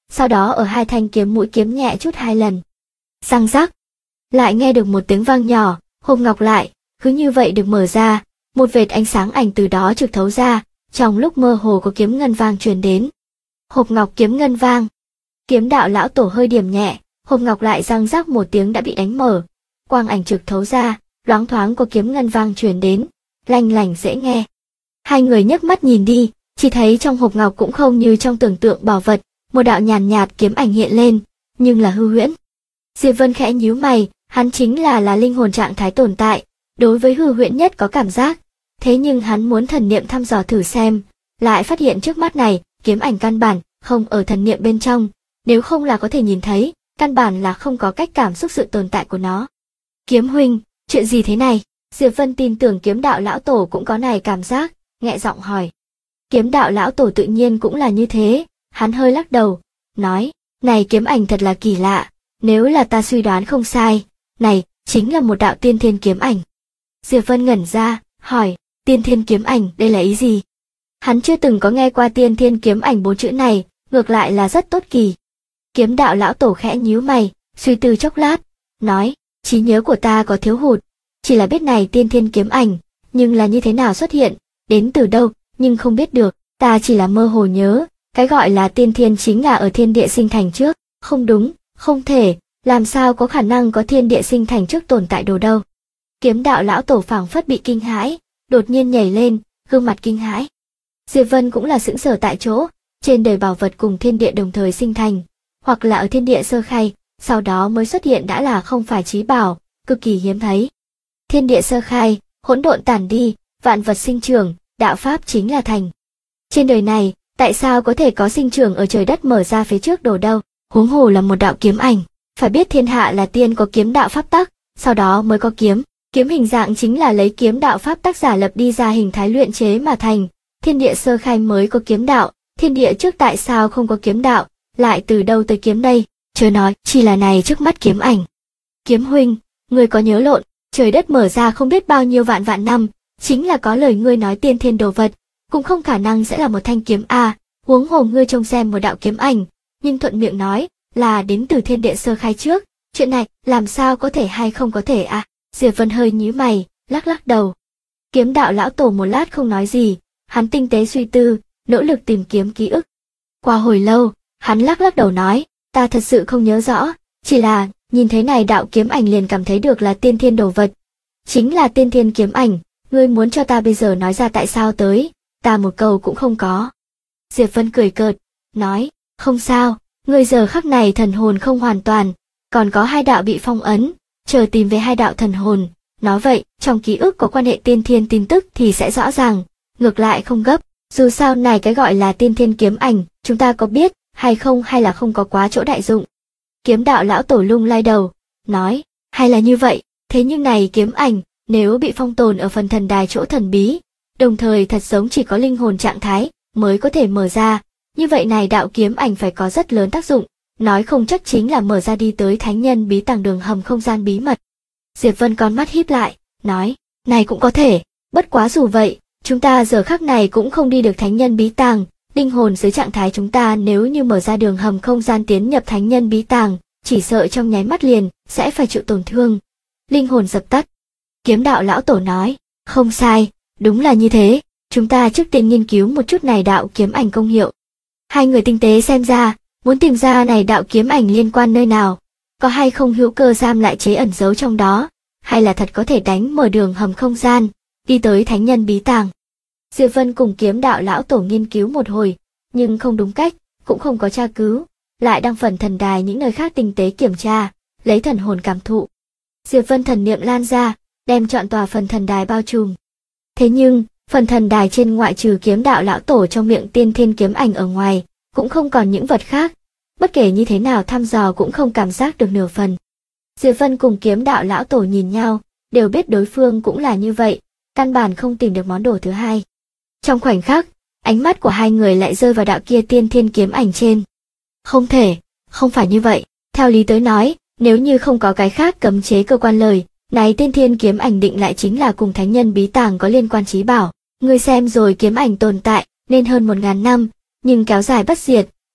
sau đó ở hai thanh kiếm mũi kiếm nhẹ chút 2 lần. Răng rắc, lại nghe được một tiếng vang nhỏ, hộp ngọc lại, cứ như vậy được mở ra, một vệt ánh sáng ảnh từ đó trực thấu ra, trong lúc mơ hồ có kiếm ngân vang truyền đến. Hộp ngọc kiếm ngân vang. Kiếm đạo lão tổ hơi điểm nhẹ, hộp ngọc lại răng rắc một tiếng đã bị đánh mở, quang ảnh trực thấu ra, loáng thoáng có kiếm ngân vang truyền đến, lanh lảnh dễ nghe. Hai người nhấc mắt nhìn đi, chỉ thấy trong hộp ngọc cũng không như trong tưởng tượng bảo vật, một đạo nhàn nhạt kiếm ảnh hiện lên, nhưng là hư huyễn. Diệp Vân khẽ nhíu mày, hắn chính là linh hồn trạng thái tồn tại, đối với hư huyễn nhất có cảm giác, thế nhưng hắn muốn thần niệm thăm dò thử xem, lại phát hiện trước mắt này, kiếm ảnh căn bản không ở thần niệm bên trong, nếu không là có thể nhìn thấy, căn bản là không có cách cảm xúc sự tồn tại của nó. Kiếm huynh, chuyện gì thế này? Diệp Vân tin tưởng kiếm đạo lão tổ cũng có này cảm giác, nhẹ giọng hỏi. Kiếm đạo lão tổ tự nhiên cũng là như thế, hắn hơi lắc đầu, nói, này kiếm ảnh thật là kỳ lạ, nếu là ta suy đoán không sai, này, chính là một đạo tiên thiên kiếm ảnh. Diệp Vân ngẩn ra, hỏi, tiên thiên kiếm ảnh, đây là ý gì? Hắn chưa từng có nghe qua tiên thiên kiếm ảnh 4 chữ này, ngược lại là rất tốt kỳ. Kiếm đạo lão tổ khẽ nhíu mày, suy tư chốc lát, nói, trí nhớ của ta có thiếu hụt, chỉ là biết này tiên thiên kiếm ảnh, nhưng là như thế nào xuất hiện, đến từ đâu, nhưng không biết được, ta chỉ là mơ hồ nhớ, cái gọi là tiên thiên chính là ở thiên địa sinh thành trước, không đúng, không thể, làm sao có khả năng có thiên địa sinh thành trước tồn tại đồ đâu. Kiếm đạo lão tổ phảng phất bị kinh hãi, đột nhiên nhảy lên, gương mặt kinh hãi. Diệp Vân cũng là sững sờ tại chỗ, trên đời bảo vật cùng thiên địa đồng thời sinh thành, hoặc là ở thiên địa sơ khai, sau đó mới xuất hiện đã là không phải chí bảo, cực kỳ hiếm thấy. Thiên địa sơ khai, hỗn độn tản đi, vạn vật sinh trưởng, đạo pháp chính là thành. Trên đời này, tại sao có thể có sinh trưởng ở trời đất mở ra phía trước đồ đâu, huống hồ là một đạo kiếm ảnh, phải biết thiên hạ là tiên có kiếm đạo pháp tắc, sau đó mới có kiếm, kiếm hình dạng chính là lấy kiếm đạo pháp tắc giả lập đi ra hình thái luyện chế mà thành, thiên địa sơ khai mới có kiếm đạo, thiên địa trước tại sao không có kiếm đạo, lại từ đâu tới kiếm đây, chớ nói, chỉ là này trước mắt kiếm ảnh. Kiếm huynh, ngươi có nhớ lộn, trời đất mở ra không biết bao nhiêu vạn vạn năm, chính là có lời ngươi nói tiên thiên đồ vật, cũng không khả năng sẽ là một thanh kiếm huống hồ ngươi trông xem một đạo kiếm ảnh, nhưng thuận miệng nói là đến từ thiên địa sơ khai trước, chuyện này làm sao có thể hay không có thể Diệp Vân hơi nhíu mày, lắc lắc đầu. Kiếm đạo lão tổ một lát không nói gì, hắn tinh tế suy tư, nỗ lực tìm kiếm ký ức. Qua hồi lâu, hắn lắc lắc đầu nói, ta thật sự không nhớ rõ, chỉ là nhìn thấy này đạo kiếm ảnh liền cảm thấy được là tiên thiên đồ vật. Chính là tiên thiên kiếm ảnh, ngươi muốn cho ta bây giờ nói ra tại sao tới, ta một câu cũng không có. Diệp Vân cười cợt, nói, không sao, ngươi giờ khắc này thần hồn không hoàn toàn, còn có 2 đạo bị phong ấn, chờ tìm về 2 đạo thần hồn, nói vậy, trong ký ức có quan hệ tiên thiên tin tức thì sẽ rõ ràng, ngược lại không gấp, dù sao này cái gọi là tiên thiên kiếm ảnh, chúng ta có biết hay không hay là không có quá chỗ đại dụng. Kiếm đạo lão tổ lung lay đầu, nói, hay là như vậy, thế nhưng này kiếm ảnh, nếu bị phong tồn ở phần thần đài chỗ thần bí, đồng thời thật giống chỉ có linh hồn trạng thái, mới có thể mở ra, như vậy này đạo kiếm ảnh phải có rất lớn tác dụng, nói không chắc chính là mở ra đi tới thánh nhân bí tàng đường hầm không gian bí mật. Diệp Vân con mắt híp lại, nói, này cũng có thể, bất quá dù vậy, chúng ta giờ khắc này cũng không đi được thánh nhân bí tàng, linh hồn dưới trạng thái chúng ta nếu như mở ra đường hầm không gian tiến nhập thánh nhân bí tàng, chỉ sợ trong nháy mắt liền, sẽ phải chịu tổn thương. Linh hồn dập tắt. Kiếm đạo lão tổ nói, không sai, đúng là như thế, chúng ta trước tiên nghiên cứu một chút này đạo kiếm ảnh công hiệu. Hai người tinh tế xem ra, muốn tìm ra này đạo kiếm ảnh liên quan nơi nào, có hay không hữu cơ giam lại chế ẩn giấu trong đó, hay là thật có thể đánh mở đường hầm không gian, đi tới thánh nhân bí tàng. Diệp Vân cùng kiếm đạo lão tổ nghiên cứu một hồi, nhưng không đúng cách, cũng không có tra cứu, lại đăng phần thần đài những nơi khác tinh tế kiểm tra, lấy thần hồn cảm thụ. Diệp Vân thần niệm lan ra, đem trọn tòa phần thần đài bao trùm. Thế nhưng, phần thần đài trên ngoại trừ kiếm đạo lão tổ trong miệng tiên thiên kiếm ảnh ở ngoài, cũng không còn những vật khác, bất kể như thế nào thăm dò cũng không cảm giác được nửa phần. Diệp Vân cùng kiếm đạo lão tổ nhìn nhau, đều biết đối phương cũng là như vậy, căn bản không tìm được món đồ thứ hai. Trong khoảnh khắc, ánh mắt của hai người lại rơi vào đạo kia tiên thiên kiếm ảnh trên. Không thể, không phải như vậy, theo lý tới nói, nếu như không có cái khác cấm chế cơ quan lời, này tiên thiên kiếm ảnh định lại chính là cùng thánh nhân bí tàng có liên quan chí bảo. Ngươi xem rồi kiếm ảnh tồn tại, nên hơn 1000 năm, nhưng kéo dài bất diệt,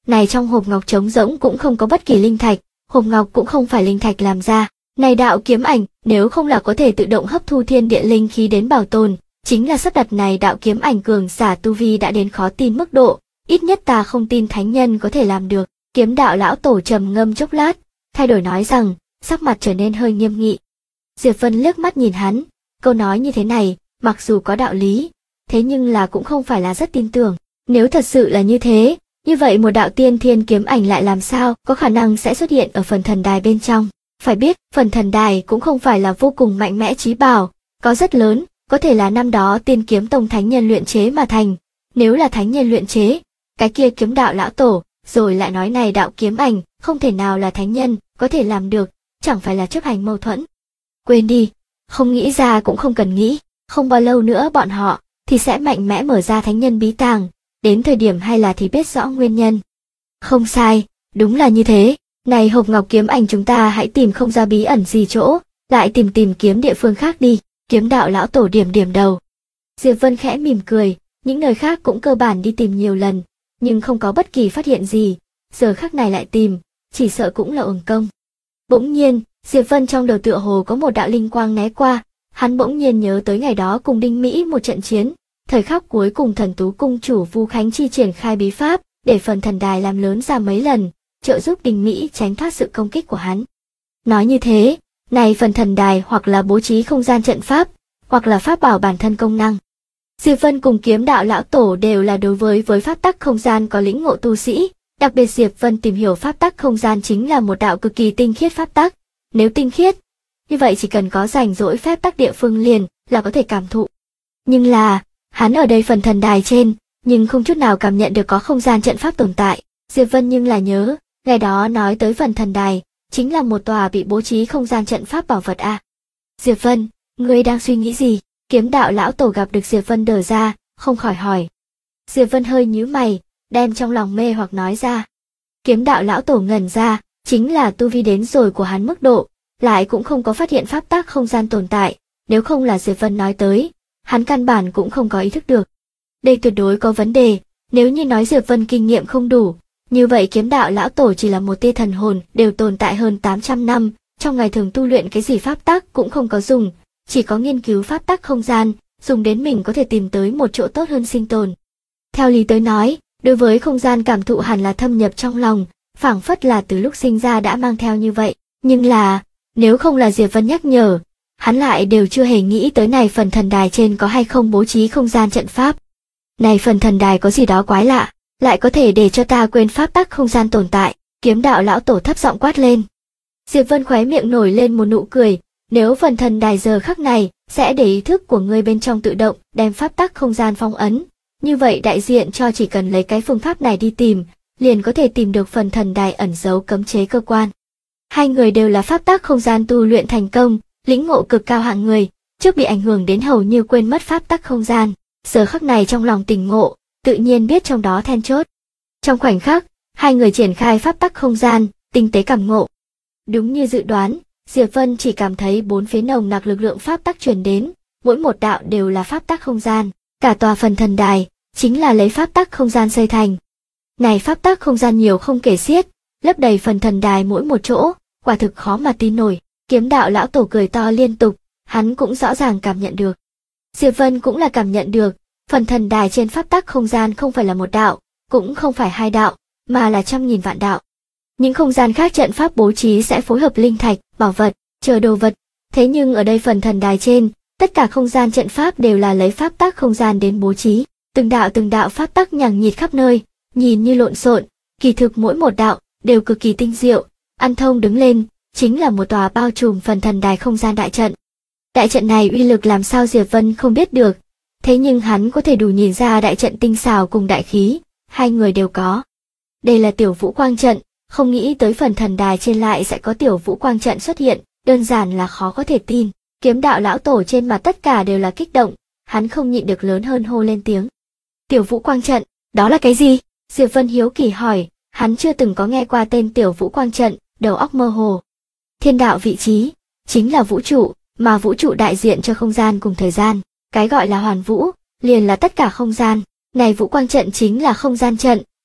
Này trong hộp ngọc trống rỗng cũng không có bất kỳ linh thạch, hộp ngọc cũng không phải linh thạch làm ra. Này đạo kiếm ảnh, nếu không là có thể tự động hấp thu thiên địa linh khí đến bảo tồn, chính là sắp đặt này đạo kiếm ảnh cường giả tu vi đã đến khó tin mức độ, ít nhất ta không tin thánh nhân có thể làm được. Kiếm đạo lão tổ trầm ngâm chốc lát, thay đổi nói rằng, sắc mặt trở nên hơi nghiêm nghị. Diệp Vân liếc mắt nhìn hắn, câu nói như thế này, mặc dù có đạo lý, thế nhưng là cũng không phải là rất tin tưởng. Nếu thật sự là như thế, như vậy một đạo tiên thiên kiếm ảnh lại làm sao có khả năng sẽ xuất hiện ở phần thần đài bên trong. Phải biết, phần thần đài cũng không phải là vô cùng mạnh mẽ chí bảo, có rất lớn, có thể là năm đó Tiên Kiếm Tông thánh nhân luyện chế mà thành. Nếu là thánh nhân luyện chế, cái kia kiếm đạo lão tổ, rồi lại nói này đạo kiếm ảnh, không thể nào là thánh nhân, có thể làm được, chẳng phải là chấp hành mâu thuẫn. Quên đi, không nghĩ ra cũng không cần nghĩ, không bao lâu nữa bọn họ thì sẽ mạnh mẽ mở ra thánh nhân bí tàng, đến thời điểm hay là thì biết rõ nguyên nhân. Không sai, đúng là như thế. Này hộp ngọc kiếm ảnh chúng ta hãy tìm không ra bí ẩn gì chỗ, lại tìm kiếm địa phương khác đi. Kiếm đạo lão tổ điểm đầu. Diệp Vân khẽ mỉm cười, những nơi khác cũng cơ bản đi tìm nhiều lần, nhưng không có bất kỳ phát hiện gì, giờ khắc này lại tìm, chỉ sợ cũng là uổng công. Bỗng nhiên, Diệp Vân trong đầu tựa hồ có một đạo linh quang né qua, hắn bỗng nhiên nhớ tới ngày đó cùng Đinh Mỹ một trận chiến, thời khắc cuối cùng Thần Tú cung chủ Vu Khánh Chi triển khai bí pháp, để phần thần đài làm lớn ra mấy lần, trợ giúp Đinh Mỹ tránh thoát sự công kích của hắn. Nói như thế, này phần thần đài hoặc là bố trí không gian trận pháp, hoặc là pháp bảo bản thân công năng. Diệp Vân cùng kiếm đạo lão tổ đều là đối với pháp tắc không gian có lĩnh ngộ tu sĩ, đặc biệt Diệp Vân tìm hiểu pháp tắc không gian chính là một đạo cực kỳ tinh khiết pháp tắc. Nếu tinh khiết, như vậy chỉ cần có rảnh rỗi phép tắc địa phương liền là có thể cảm thụ. Nhưng là, hắn ở đây phần thần đài trên, nhưng không chút nào cảm nhận được có không gian trận pháp tồn tại. Diệp Vân nhưng là nhớ, ngày đó nói tới phần thần đài, chính là một tòa bị bố trí không gian trận pháp bảo vật a. Diệp Vân, ngươi đang suy nghĩ gì? Kiếm đạo lão tổ gặp được Diệp Vân đờ ra, không khỏi hỏi. Diệp Vân hơi nhíu mày, đem trong lòng mê hoặc nói ra. Kiếm đạo lão tổ ngẩn ra, chính là tu vi đến rồi của hắn mức độ, lại cũng không có phát hiện pháp tắc không gian tồn tại, nếu không là Diệp Vân nói tới, hắn căn bản cũng không có ý thức được. Đây tuyệt đối có vấn đề, nếu như nói Diệp Vân kinh nghiệm không đủ, như vậy kiếm đạo lão tổ chỉ là một tia thần hồn đều tồn tại hơn 800 năm, trong ngày thường tu luyện cái gì pháp tắc cũng không có dùng, chỉ có nghiên cứu pháp tắc không gian, dùng đến mình có thể tìm tới một chỗ tốt hơn sinh tồn. Theo lý tới nói, đối với không gian cảm thụ hẳn là thâm nhập trong lòng, phảng phất là từ lúc sinh ra đã mang theo như vậy, nhưng là, nếu không là Diệp Vân nhắc nhở, hắn lại đều chưa hề nghĩ tới này phần thần đài trên có hay không bố trí không gian trận pháp. Này phần thần đài có gì đó quái lạ, lại có thể để cho ta quên pháp tắc không gian tồn tại, kiếm đạo lão tổ thấp giọng quát lên. Diệp Vân khóe miệng nổi lên một nụ cười, nếu phần thần đài giờ khắc này sẽ để ý thức của ngươi bên trong tự động đem pháp tắc không gian phong ấn, như vậy đại diện cho chỉ cần lấy cái phương pháp này đi tìm, liền có thể tìm được phần thần đài ẩn giấu cấm chế cơ quan. Hai người đều là pháp tắc không gian tu luyện thành công, lĩnh ngộ cực cao hạng người, trước bị ảnh hưởng đến hầu như quên mất pháp tắc không gian, giờ khắc này trong lòng tỉnh ngộ, tự nhiên biết trong đó then chốt. Trong khoảnh khắc, hai người triển khai pháp tắc không gian, tinh tế cảm ngộ. Đúng như dự đoán, Diệp Vân chỉ cảm thấy bốn phía nồng nặc lực lượng pháp tắc truyền đến, mỗi một đạo đều là pháp tắc không gian, cả tòa phần thần đài chính là lấy pháp tắc không gian xây thành. Này pháp tắc không gian nhiều không kể xiết, lấp đầy phần thần đài mỗi một chỗ, quả thực khó mà tin nổi. Kiếm đạo lão tổ cười to liên tục, hắn cũng rõ ràng cảm nhận được. Diệp Vân cũng là cảm nhận được, phần thần đài trên pháp tắc không gian không phải là một đạo, cũng không phải hai đạo, mà là trăm nghìn vạn đạo. Những không gian khác trận pháp bố trí sẽ phối hợp linh thạch, bảo vật, chờ đồ vật, thế nhưng ở đây phần thần đài trên, tất cả không gian trận pháp đều là lấy pháp tắc không gian đến bố trí, từng đạo pháp tắc nhằng nhịt khắp nơi, nhìn như lộn xộn, kỳ thực mỗi một đạo đều cực kỳ tinh diệu, ăn thông đứng lên, chính là một tòa bao trùm phần thần đài không gian đại trận. Đại trận này uy lực làm sao Diệp Vân không biết được, thế nhưng hắn có thể đủ nhìn ra đại trận tinh xảo cùng đại khí, hai người đều có. Đây là tiểu vũ quang trận, không nghĩ tới phần thần đài trên lại sẽ có tiểu vũ quang trận xuất hiện, đơn giản là khó có thể tin. Kiếm đạo lão tổ trên mặt tất cả đều là kích động, hắn không nhịn được lớn hơn hô lên tiếng. Tiểu vũ quang trận, đó là cái gì? Diệp Vân hiếu kỳ hỏi, hắn chưa từng có nghe qua tên tiểu vũ quang trận, đầu óc mơ hồ. Thiên đạo vị trí, chính là vũ trụ, mà vũ trụ đại diện cho không gian cùng thời gian, cái gọi là hoàn vũ, liền là tất cả không gian. Này vũ quang trận chính là không gian trận,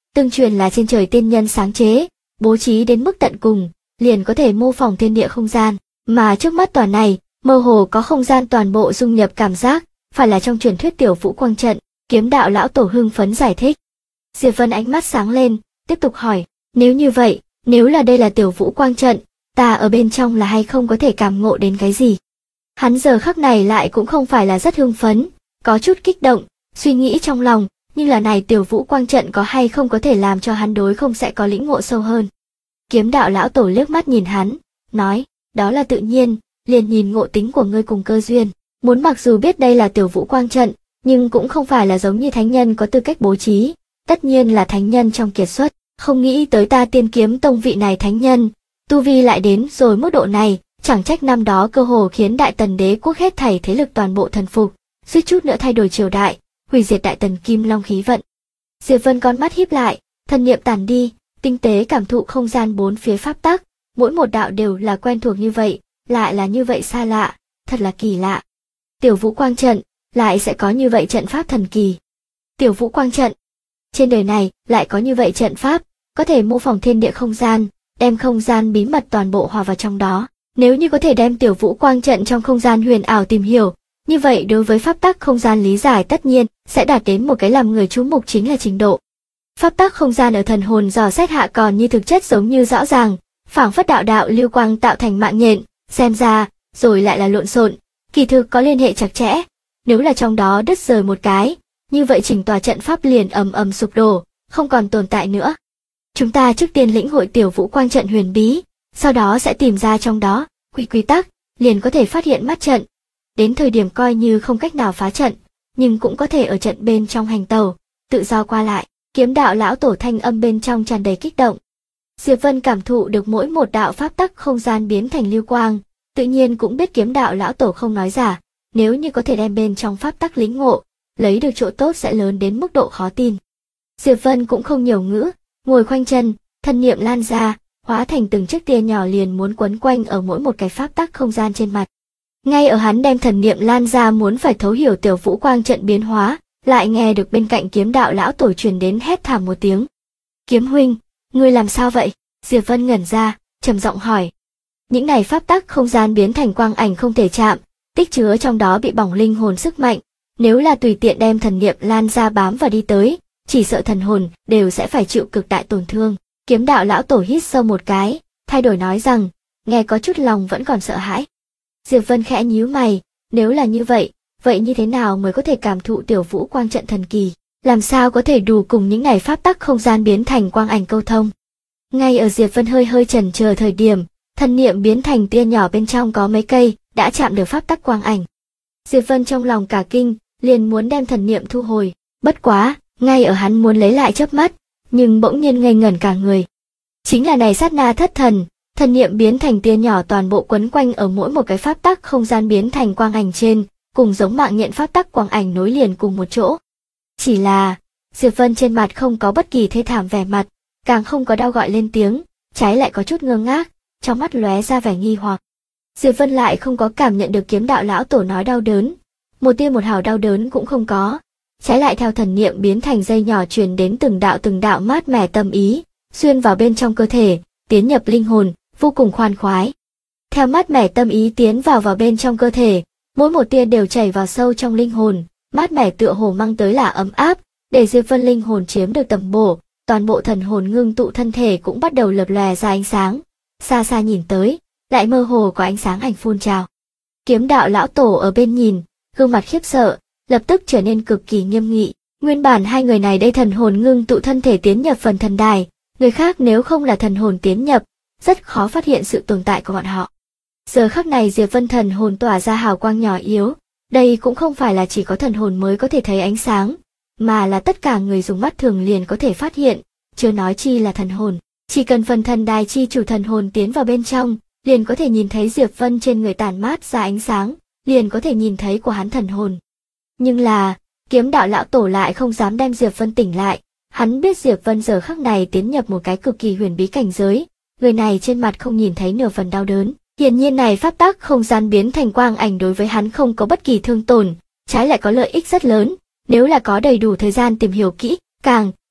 Tương truyền là trên trời tiên nhân sáng chế, bố trí đến mức tận cùng, liền có thể mô phỏng thiên địa không gian, mà trước mắt tòa này, mơ hồ có không gian toàn bộ dung nhập cảm giác, phải là trong truyền thuyết Tiểu Vũ Quang Trận. Kiếm đạo lão tổ hưng phấn giải thích. Diệp Vân ánh mắt sáng lên, tiếp tục hỏi, nếu như vậy, nếu là đây là Tiểu Vũ Quang Trận, ta ở bên trong là hay không có thể cảm ngộ đến cái gì? Hắn giờ khắc này lại cũng không phải là rất hưng phấn, có chút kích động, suy nghĩ trong lòng, nhưng là này Tiểu Vũ Quang Trận có hay không có thể làm cho hắn đối không sẽ có lĩnh ngộ sâu hơn. Kiếm đạo lão tổ liếc mắt nhìn hắn, nói, đó là tự nhiên, liền nhìn ngộ tính của ngươi cùng cơ duyên. Muốn mặc dù biết đây là Tiểu Vũ Quang Trận, nhưng cũng không phải là giống như thánh nhân có tư cách bố trí, tất nhiên là thánh nhân trong kiệt xuất, không nghĩ tới ta Tiên Kiếm Tông vị này thánh nhân, tu vi lại đến rồi mức độ này, chẳng trách năm đó cơ hồ khiến Đại Tần đế quốc hết thảy thế lực toàn bộ thần phục, suýt chút nữa thay đổi triều đại, hủy diệt Đại Tần Kim Long khí vận. Diệp Vân con mắt híp lại, thần niệm tản đi, tinh tế cảm thụ không gian bốn phía pháp tắc, mỗi một đạo đều là quen thuộc như vậy, lại là như vậy xa lạ, thật là kỳ lạ. Tiểu Vũ Quang Trận lại sẽ có như vậy trận pháp thần kỳ. Tiểu Vũ Quang Trận, trên đời này lại có như vậy trận pháp, có thể mô phỏng thiên địa không gian, đem không gian bí mật toàn bộ hòa vào trong đó. Nếu như có thể đem Tiểu Vũ Quang Trận trong không gian huyền ảo tìm hiểu, như vậy đối với pháp tắc không gian lý giải tất nhiên sẽ đạt đến một cái làm người chú mục chính là trình độ. Pháp tắc không gian ở thần hồn dò xét hạ còn như thực chất giống như rõ ràng, phảng phất đạo đạo lưu quang tạo thành mạng nhện, xem ra rồi lại là lộn xộn, kỳ thực có liên hệ chặt chẽ. Nếu là trong đó đứt rời một cái, như vậy chỉnh tòa trận pháp liền ầm ầm sụp đổ, không còn tồn tại nữa. Chúng ta trước tiên lĩnh hội Tiểu Vũ Quang Trận huyền bí, sau đó sẽ tìm ra trong đó quy tắc, liền có thể phát hiện mắt trận. Đến thời điểm coi như không cách nào phá trận, nhưng cũng có thể ở trận bên trong hành tẩu, tự do qua lại. Kiếm đạo lão tổ thanh âm bên trong tràn đầy kích động. Diệp Vân cảm thụ được mỗi một đạo pháp tắc không gian biến thành lưu quang, tự nhiên cũng biết kiếm đạo lão tổ không nói giả, nếu như có thể đem bên trong pháp tắc lĩnh ngộ, lấy được chỗ tốt sẽ lớn đến mức độ khó tin. Diệp Vân cũng không nhiều ngữ, ngồi khoanh chân, thân niệm lan ra, hóa thành từng chiếc tia nhỏ liền muốn quấn quanh ở mỗi một cái pháp tắc không gian trên mặt. Ngay ở hắn đem thần niệm lan ra muốn phải thấu hiểu Tiểu Vũ Quang Trận biến hóa, lại nghe được bên cạnh kiếm đạo lão tổ truyền đến hét thảm một tiếng. Kiếm huynh, ngươi làm sao vậy? Diệp Vân ngẩn ra, trầm giọng hỏi. Những này pháp tắc không gian biến thành quang ảnh không thể chạm, tích chứa trong đó bị bỏng linh hồn sức mạnh, nếu là tùy tiện đem thần niệm lan ra bám vào đi tới, chỉ sợ thần hồn đều sẽ phải chịu cực đại tổn thương. Kiếm đạo lão tổ hít sâu một cái, thay đổi nói rằng, nghe có chút lòng vẫn còn sợ hãi. Diệp Vân khẽ nhíu mày, nếu là như vậy như thế nào mới có thể cảm thụ Tiểu Vũ Quang Trận thần kỳ, làm sao có thể đủ cùng những này pháp tắc không gian biến thành quang ảnh câu thông. Ngay ở Diệp Vân hơi chần chờ thời điểm, thần niệm biến thành tia nhỏ bên trong có mấy cây, đã chạm được pháp tắc quang ảnh. Diệp Vân trong lòng cả kinh, liền muốn đem thần niệm thu hồi, bất quá, ngay ở hắn muốn lấy lại chớp mắt, nhưng bỗng nhiên ngây ngẩn cả người. Chính là này sát na thất thần, thần niệm biến thành tia nhỏ toàn bộ quấn quanh ở mỗi một cái pháp tắc không gian biến thành quang ảnh trên, cùng giống mạng nhện pháp tắc quang ảnh nối liền cùng một chỗ. Chỉ là, Diệp Vân trên mặt không có bất kỳ thê thảm vẻ mặt, càng không có đau gọi lên tiếng, trái lại có chút ngơ ngác, trong mắt lóe ra vẻ nghi hoặc. Diệp Vân lại không có cảm nhận được kiếm đạo lão tổ nói đau đớn, một tia một hào đau đớn cũng không có, trái lại theo thần niệm biến thành dây nhỏ truyền đến từng đạo mát mẻ tâm ý, xuyên vào bên trong cơ thể, tiến nhập linh hồn, vô cùng khoan khoái. Theo mát mẻ tâm ý tiến vào bên trong cơ thể, mỗi một tia đều chảy vào sâu trong linh hồn, mát mẻ tựa hồ mang tới là ấm áp, để Diệp Vân linh hồn chiếm được tầm bổ, toàn bộ thần hồn ngưng tụ thân thể cũng bắt đầu lập lòe ra ánh sáng. Xa xa nhìn tới, lại mơ hồ có ánh sáng ảnh phun trào. Kiếm đạo lão tổ ở bên nhìn, gương mặt khiếp sợ, lập tức trở nên cực kỳ nghiêm nghị. Nguyên bản hai người này đây thần hồn ngưng tụ thân thể tiến nhập phần thần đài, người khác nếu không là thần hồn tiến nhập, rất khó phát hiện sự tồn tại của bọn họ. Giờ khắc này Diệp Vân thần hồn tỏa ra hào quang nhỏ yếu, đây cũng không phải là chỉ có thần hồn mới có thể thấy ánh sáng, mà là tất cả người dùng mắt thường liền có thể phát hiện, chưa nói chi là thần hồn. Chỉ cần phần thần đài chi chủ thần hồn tiến vào bên trong, liền có thể nhìn thấy Diệp Vân trên người tản mát ra ánh sáng, liền có thể nhìn thấy của hắn thần hồn. Nhưng là, kiếm đạo lão tổ lại không dám đem Diệp Vân tỉnh lại, hắn biết Diệp Vân giờ khắc này tiến nhập một cái cực kỳ huyền bí cảnh giới, người này trên mặt không nhìn thấy nửa phần đau đớn. Hiển nhiên này pháp tắc không gian biến thành quang ảnh đối với hắn không có bất kỳ thương tổn, trái lại có lợi ích rất lớn, nếu là có đầy đủ thời gian tìm hiểu kỹ, càng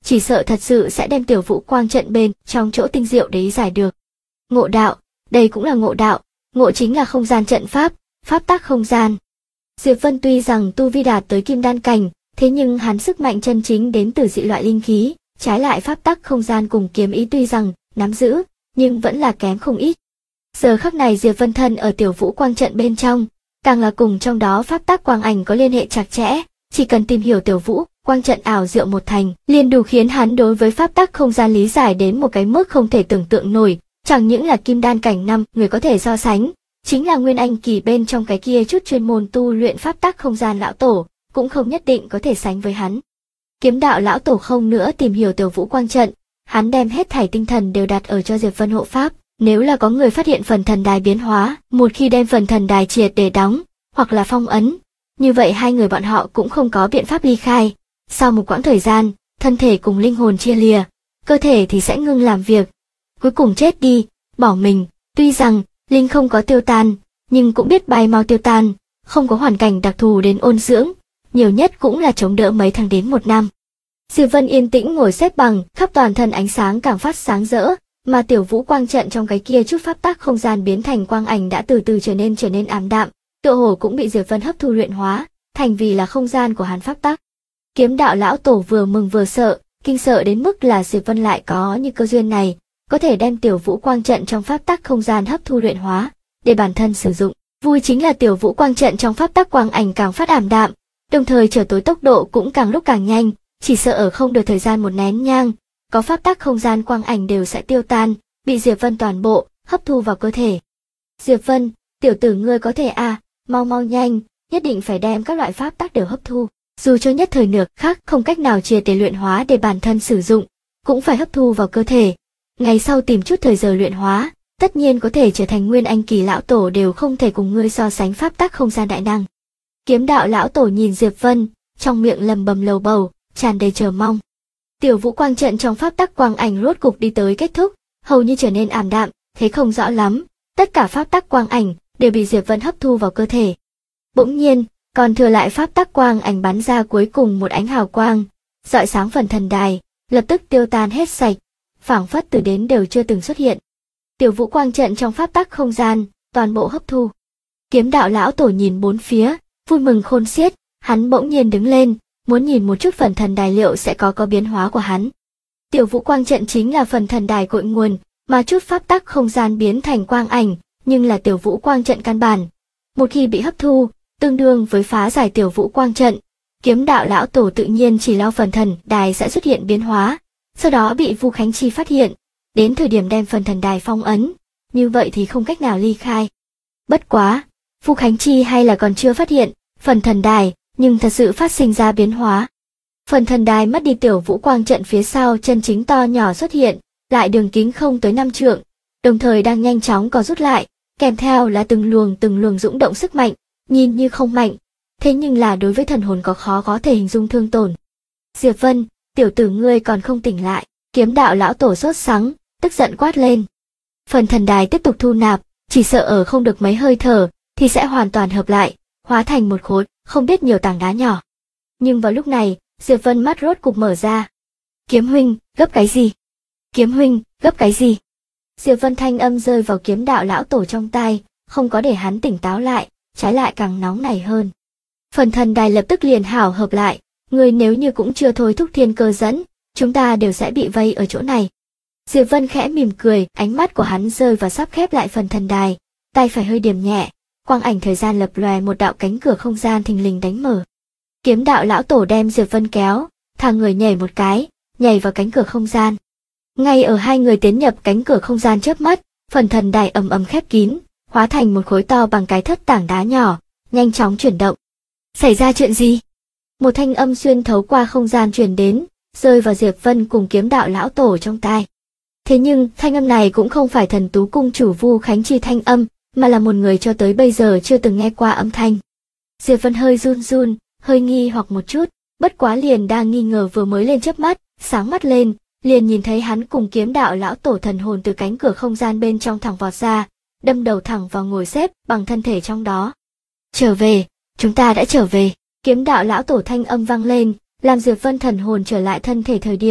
chỉ sợ thật sự sẽ đem Tiểu Vũ Quang trận bên trong chỗ tinh diệu đấy giải được. Ngộ đạo, đây cũng là ngộ đạo, ngộ chính là không gian trận pháp, pháp tắc không gian. Diệp Vân tuy rằng tu vi đạt tới kim đan cảnh, thế nhưng hắn sức mạnh chân chính đến từ dị loại linh khí, trái lại pháp tắc không gian cùng kiếm ý tuy rằng nắm giữ, nhưng vẫn là kém không ít. Giờ khắc này Diệp Vân thân ở Tiểu Vũ Quang trận bên trong, càng là cùng trong đó pháp tắc quang ảnh có liên hệ chặt chẽ, chỉ cần tìm hiểu Tiểu Vũ Quang trận ảo diệu một thành, liền đủ khiến hắn đối với pháp tắc không gian lý giải đến một cái mức không thể tưởng tượng nổi, chẳng những là kim đan cảnh 5 người có thể so sánh, chính là nguyên anh kỳ bên trong cái kia chút chuyên môn tu luyện pháp tắc không gian lão tổ, cũng không nhất định có thể sánh với hắn. Kiếm đạo lão tổ không nữa tìm hiểu Tiểu Vũ Quang trận, hắn đem hết thảy tinh thần đều đặt ở cho Diệp Vân hộ pháp, nếu là có người phát hiện phần thần đài biến hóa, một khi đem phần thần đài triệt để đóng, hoặc là phong ấn, như vậy hai người bọn họ cũng không có biện pháp ly khai. Sau một quãng thời gian, thân thể cùng linh hồn chia lìa, cơ thể thì sẽ ngưng làm việc, cuối cùng chết đi, bỏ mình. Tuy rằng linh không có tiêu tan, nhưng cũng biết bay mau tiêu tan, không có hoàn cảnh đặc thù đến ôn dưỡng, nhiều nhất cũng là chống đỡ mấy tháng đến 1 năm. Diệp Vân yên tĩnh ngồi xếp bằng, khắp toàn thân ánh sáng càng phát sáng rỡ, mà Tiểu Vũ Quang trận trong cái kia chút pháp tắc không gian biến thành quang ảnh đã từ từ trở nên ảm đạm, tựa hồ cũng bị Diệp Vân hấp thu luyện hóa, thành vì là không gian của hắn pháp tắc. Kiếm đạo lão tổ vừa mừng vừa sợ, kinh sợ đến mức là Diệp Vân lại có như cơ duyên này, có thể đem Tiểu Vũ Quang trận trong pháp tắc không gian hấp thu luyện hóa, để bản thân sử dụng. Vui chính là Tiểu Vũ Quang trận trong pháp tắc quang ảnh càng phát ảm đạm, đồng thời trở tối tốc độ cũng càng lúc càng nhanh, chỉ sợ ở không được thời gian một nén nhang, có pháp tắc không gian quang ảnh đều sẽ tiêu tan, bị Diệp Vân toàn bộ hấp thu vào cơ thể. Diệp Vân, tiểu tử ngươi có thể mau mau nhanh, nhất định phải đem các loại pháp tắc đều hấp thu, dù cho nhất thời nửa khắc không cách nào triệt để luyện hóa để bản thân sử dụng, cũng phải hấp thu vào cơ thể. Ngày sau tìm chút thời giờ luyện hóa, tất nhiên có thể trở thành nguyên anh kỳ lão tổ đều không thể cùng ngươi so sánh pháp tắc không gian đại năng. Kiếm đạo lão tổ nhìn Diệp Vân, trong miệng lầm bầm lầu bầu, tràn đầy chờ mong. Tiểu Vũ Quang trận trong pháp tắc quang ảnh rốt cục đi tới kết thúc, hầu như trở nên ảm đạm, thấy không rõ lắm, tất cả pháp tắc quang ảnh đều bị Diệp Vân hấp thu vào cơ thể. Bỗng nhiên, còn thừa lại pháp tắc quang ảnh bắn ra cuối cùng một ánh hào quang, rọi sáng phần thần đài, lập tức tiêu tan hết sạch, phảng phất từ đến đều chưa từng xuất hiện. Tiểu Vũ Quang trận trong pháp tắc không gian, toàn bộ hấp thu. Kiếm đạo lão tổ nhìn bốn phía, vui mừng khôn xiết, hắn bỗng nhiên đứng lên, muốn nhìn một chút phần thần đài liệu sẽ có biến hóa của hắn. Tiểu Vũ Quang trận chính là phần thần đài cội nguồn, mà chút pháp tắc không gian biến thành quang ảnh, nhưng là Tiểu Vũ Quang trận căn bản. Một khi bị hấp thu, tương đương với phá giải Tiểu Vũ Quang trận, kiếm đạo lão tổ tự nhiên chỉ lo phần thần đài sẽ xuất hiện biến hóa, sau đó bị Vu Khánh Chi phát hiện, đến thời điểm đem phần thần đài phong ấn, như vậy thì không cách nào ly khai. Bất quá, Vu Khánh Chi hay là còn chưa phát hiện phần thần đài, nhưng thật sự phát sinh ra biến hóa. Phần thần đài mất đi, Tiểu Vũ Quang trận phía sau chân chính to nhỏ xuất hiện, lại đường kính không tới 5 trượng, đồng thời đang nhanh chóng co rút lại, kèm theo là từng luồng dũng động sức mạnh, nhìn như không mạnh, thế nhưng là đối với thần hồn khó có thể hình dung thương tổn. Diệp Vân, tiểu tử ngươi còn không tỉnh lại, kiếm đạo lão tổ sốt sắng, tức giận quát lên. Phần thần đài tiếp tục thu nạp, chỉ sợ ở không được mấy hơi thở, thì sẽ hoàn toàn hợp lại, hóa thành một khối, không biết nhiều tảng đá nhỏ. Nhưng vào lúc này, Diệp Vân mắt rốt cục mở ra. Kiếm huynh, gấp cái gì? Kiếm huynh, gấp cái gì? Diệp Vân thanh âm rơi vào kiếm đạo lão tổ trong tai, không có để hắn tỉnh táo lại, trái lại càng nóng nảy hơn. Phần thần đài lập tức liền hảo hợp lại, người nếu như cũng chưa thôi thúc thiên cơ dẫn, chúng ta đều sẽ bị vây ở chỗ này. Diệp Vân khẽ mỉm cười, ánh mắt của hắn rơi vào sắp khép lại phần thần đài, tay phải hơi điểm nhẹ, quang ảnh thời gian lập lòe, một đạo cánh cửa không gian thình lình đánh mở. Kiếm đạo lão tổ đem Diệp Vân kéo, thang người nhảy một cái, nhảy vào cánh cửa không gian. Ngay ở hai người tiến nhập cánh cửa không gian chớp mắt, phần thần đài ầm ầm khép kín, hóa thành một khối to bằng cái thất tảng đá nhỏ, nhanh chóng chuyển động. Xảy ra chuyện gì? Một thanh âm xuyên thấu qua không gian truyền đến, rơi vào Diệp Vân cùng kiếm đạo lão tổ trong tai. Thế nhưng, thanh âm này cũng không phải Thần Tú cung chủ Vu Khánh Chi thanh âm, mà là một người cho tới bây giờ chưa từng nghe qua âm thanh. Diệp Vân hơi run run, hơi nghi hoặc một chút, bất quá liền đang nghi ngờ vừa mới lên chớp mắt, sáng mắt lên, liền nhìn thấy hắn cùng kiếm đạo lão tổ thần hồn từ cánh cửa không gian bên trong thẳng vọt ra, đâm đầu thẳng vào ngồi xếp bằng thân thể trong đó. Trở về, chúng ta đã trở về, kiếm đạo lão tổ thanh âm vang lên, làm Diệp Vân thần hồn trở lại thân thể thời điểm,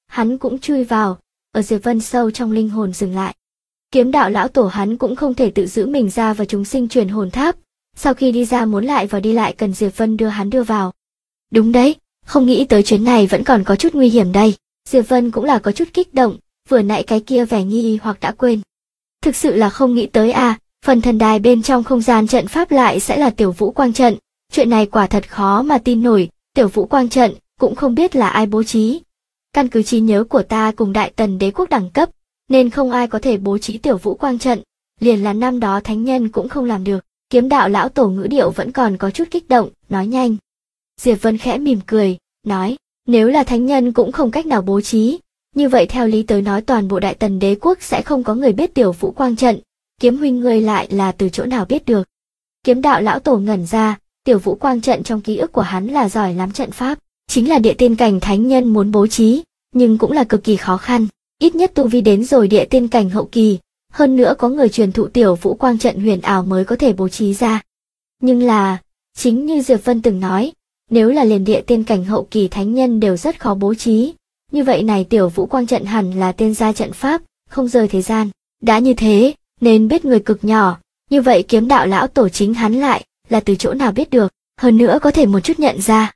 hắn cũng chui vào, ở Diệp Vân sâu trong linh hồn dừng lại. Kiếm đạo lão tổ hắn cũng không thể tự giữ mình ra vào chúng sinh truyền hồn tháp, sau khi đi ra muốn lại vào đi lại cần Diệp Vân đưa vào. Đúng đấy, không nghĩ tới chuyến này vẫn còn có chút nguy hiểm đây. Diệp Vân cũng là có chút kích động, vừa nãy cái kia vẻ nghi hoặc đã quên. Thực sự là không nghĩ tới à, phần thần đài bên trong không gian trận pháp lại sẽ là Tiểu Vũ Quang trận, chuyện này quả thật khó mà tin nổi, Tiểu Vũ Quang trận cũng không biết là ai bố trí. Căn cứ trí nhớ của ta cùng Đại Tần Đế quốc đẳng cấp, nên không ai có thể bố trí Tiểu Vũ Quang trận, liền là năm đó thánh nhân cũng không làm được. Kiếm đạo lão tổ ngữ điệu vẫn còn có chút kích động, nói nhanh. Diệp Vân khẽ mỉm cười, nói, nếu là thánh nhân cũng không cách nào bố trí, như vậy theo lý tới nói toàn bộ Đại Tần Đế quốc sẽ không có người biết Tiểu Vũ Quang trận, Kiếm huynh ngươi lại là từ chỗ nào biết được. Kiếm đạo lão tổ ngẩn ra, Tiểu Vũ Quang trận trong ký ức của hắn là giỏi lắm trận pháp, chính là địa tiên cảnh thánh nhân muốn bố trí, nhưng cũng là cực kỳ khó khăn, ít nhất tu vi đến rồi địa tiên cảnh hậu kỳ, hơn nữa có người truyền thụ Tiểu Vũ Quang trận huyền ảo mới có thể bố trí ra. Nhưng là, chính như Diệp Vân từng nói, nếu là liền địa tiên cảnh hậu kỳ thánh nhân đều rất khó bố trí, như vậy này Tiểu Vũ Quang trận hẳn là tiên gia trận pháp, không rời thế gian. Đã như thế, nên biết người cực nhỏ, như vậy kiếm đạo lão tổ chính hắn lại là từ chỗ nào biết được, hơn nữa có thể một chút nhận ra.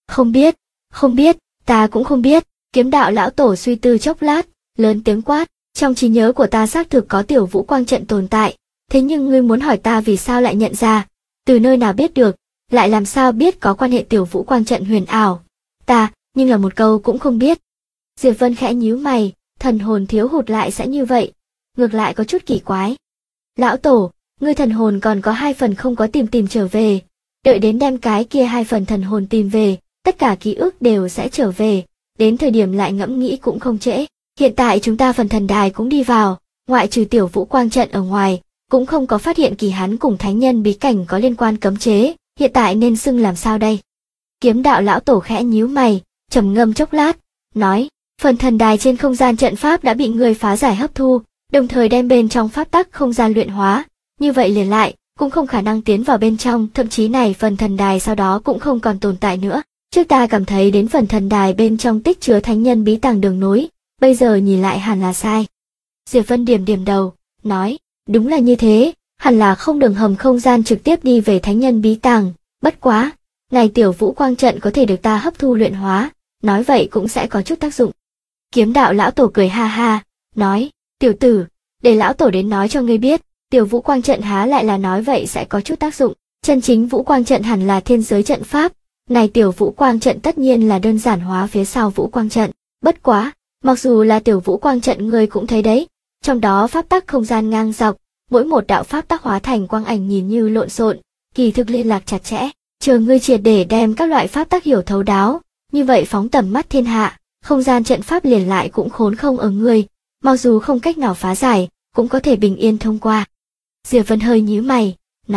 Không biết, ta cũng không biết. Kiếm đạo lão tổ suy tư chốc lát, lớn tiếng quát, trong trí nhớ của ta xác thực có Tiểu Vũ Quang trận tồn tại, thế nhưng ngươi muốn hỏi ta vì sao lại nhận ra, từ nơi nào biết được, lại làm sao biết có quan hệ Tiểu Vũ Quang trận huyền ảo, ta, nhưng là một câu cũng không biết. Diệp Vân khẽ nhíu mày, thần hồn thiếu hụt lại sẽ như vậy, ngược lại có chút kỳ quái. Lão tổ, ngươi thần hồn còn có 2 phần không có tìm trở về, đợi đến đem cái kia 2 phần thần hồn tìm về, tất cả ký ức đều sẽ trở về, đến thời điểm lại ngẫm nghĩ cũng không trễ. Hiện tại chúng ta phần thần đài cũng đi vào, ngoại trừ Tiểu Vũ Quang trận ở ngoài, cũng không có phát hiện kỳ hắn cùng thánh nhân bí cảnh có liên quan cấm chế, hiện tại nên xưng làm sao đây? Kiếm đạo lão tổ khẽ nhíu mày, trầm ngâm chốc lát, nói, phần thần đài trên không gian trận pháp đã bị người phá giải hấp thu, đồng thời đem bên trong pháp tắc không gian luyện hóa, như vậy liền lại, cũng không khả năng tiến vào bên trong, thậm chí này phần thần đài sau đó cũng không còn tồn tại nữa. Trước ta cảm thấy đến phần thần đài bên trong tích chứa thánh nhân bí tàng đường nối, bây giờ nhìn lại hẳn là sai. Diệp Vân điểm đầu, nói, đúng là như thế, hẳn là không đường hầm không gian trực tiếp đi về thánh nhân bí tàng, bất quá, này Tiểu Vũ Quang trận có thể được ta hấp thu luyện hóa, nói vậy cũng sẽ có chút tác dụng. Kiếm đạo lão tổ cười ha ha, nói, tiểu tử, để lão tổ đến nói cho ngươi biết, Tiểu Vũ Quang trận há lại là nói vậy sẽ có chút tác dụng, chân chính Vũ Quang trận hẳn là thiên giới trận pháp, này Tiểu Vũ Quang trận tất nhiên là đơn giản hóa phía sau Vũ Quang trận, bất quá, mặc dù là Tiểu Vũ Quang trận ngươi cũng thấy đấy, trong đó pháp tắc không gian ngang dọc, mỗi một đạo pháp tắc hóa thành quang ảnh nhìn như lộn xộn, kỳ thực liên lạc chặt chẽ, chờ ngươi triệt để đem các loại pháp tắc hiểu thấu đáo, như vậy phóng tầm mắt thiên hạ, không gian trận pháp liền lại cũng khốn không ở ngươi, mặc dù không cách nào phá giải, cũng có thể bình yên thông qua. Diệp Vân hơi nhíu mày,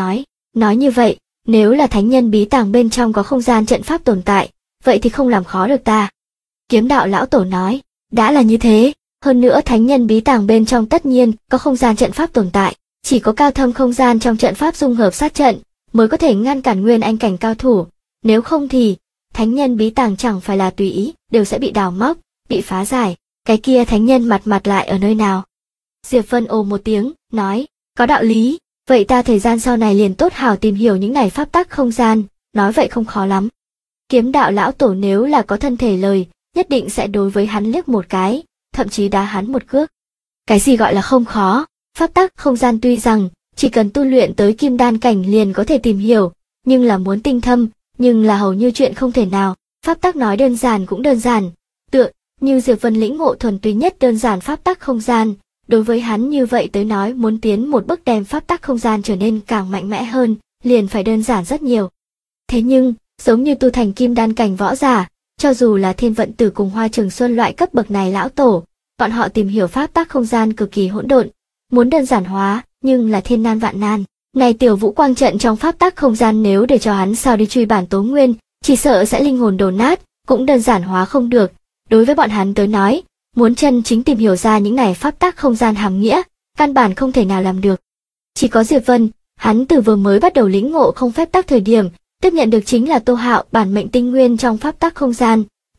nói như vậy, nếu là thánh nhân bí tàng bên trong có không gian trận pháp tồn tại, vậy thì không làm khó được ta. Kiếm đạo lão tổ nói, đã là như thế, hơn nữa thánh nhân bí tàng bên trong tất nhiên có không gian trận pháp tồn tại, chỉ có cao thâm không gian trong trận pháp dung hợp sát trận, mới có thể ngăn cản nguyên anh cảnh cao thủ, nếu không thì, thánh nhân bí tàng chẳng phải là tùy ý, đều sẽ bị đào móc, bị phá giải, cái kia thánh nhân mặt lại ở nơi nào? Diệp Vân ồ một tiếng, nói, có đạo lý, vậy ta thời gian sau này liền tốt hào tìm hiểu những này pháp tắc không gian, nói vậy không khó lắm. Kiếm đạo lão tổ nếu là có thân thể lời, nhất định sẽ đối với hắn liếc một cái, thậm chí đá hắn một cước. Cái gì gọi là không khó, pháp tắc không gian tuy rằng, chỉ cần tu luyện tới kim đan cảnh liền có thể tìm hiểu, nhưng là muốn tinh thâm, nhưng là hầu như chuyện không thể nào, pháp tắc nói đơn giản cũng đơn giản, tựa như Diệp Vân lĩnh ngộ thuần túy nhất đơn giản pháp tắc không gian, đối với hắn như vậy tới nói muốn tiến một bước đem pháp tắc không gian trở nên càng mạnh mẽ hơn, liền phải đơn giản rất nhiều. Thế nhưng, giống như tu thành kim đan cảnh võ giả, cho dù là Thiên Vận Tử cùng Hoa Trường Xuân loại cấp bậc này lão tổ, bọn họ tìm hiểu pháp tắc không gian cực kỳ hỗn độn, muốn đơn giản hóa, nhưng là thiên nan vạn nan. Này Tiểu Vũ Quang trận trong pháp tắc không gian nếu để cho hắn sao đi truy bản tố nguyên, chỉ sợ sẽ linh hồn đổ nát, cũng đơn giản hóa không được. Đối với bọn hắn tới nói, muốn chân chính tìm hiểu ra những này pháp tắc không gian hàm nghĩa, căn bản không thể nào làm được. Chỉ có Diệp Vân, hắn từ vừa mới bắt đầu lĩnh ngộ không phép tắc thời điểm, tiếp nhận được chính là Tô Hạo bản mệnh tinh nguyên trong pháp tắc không gian,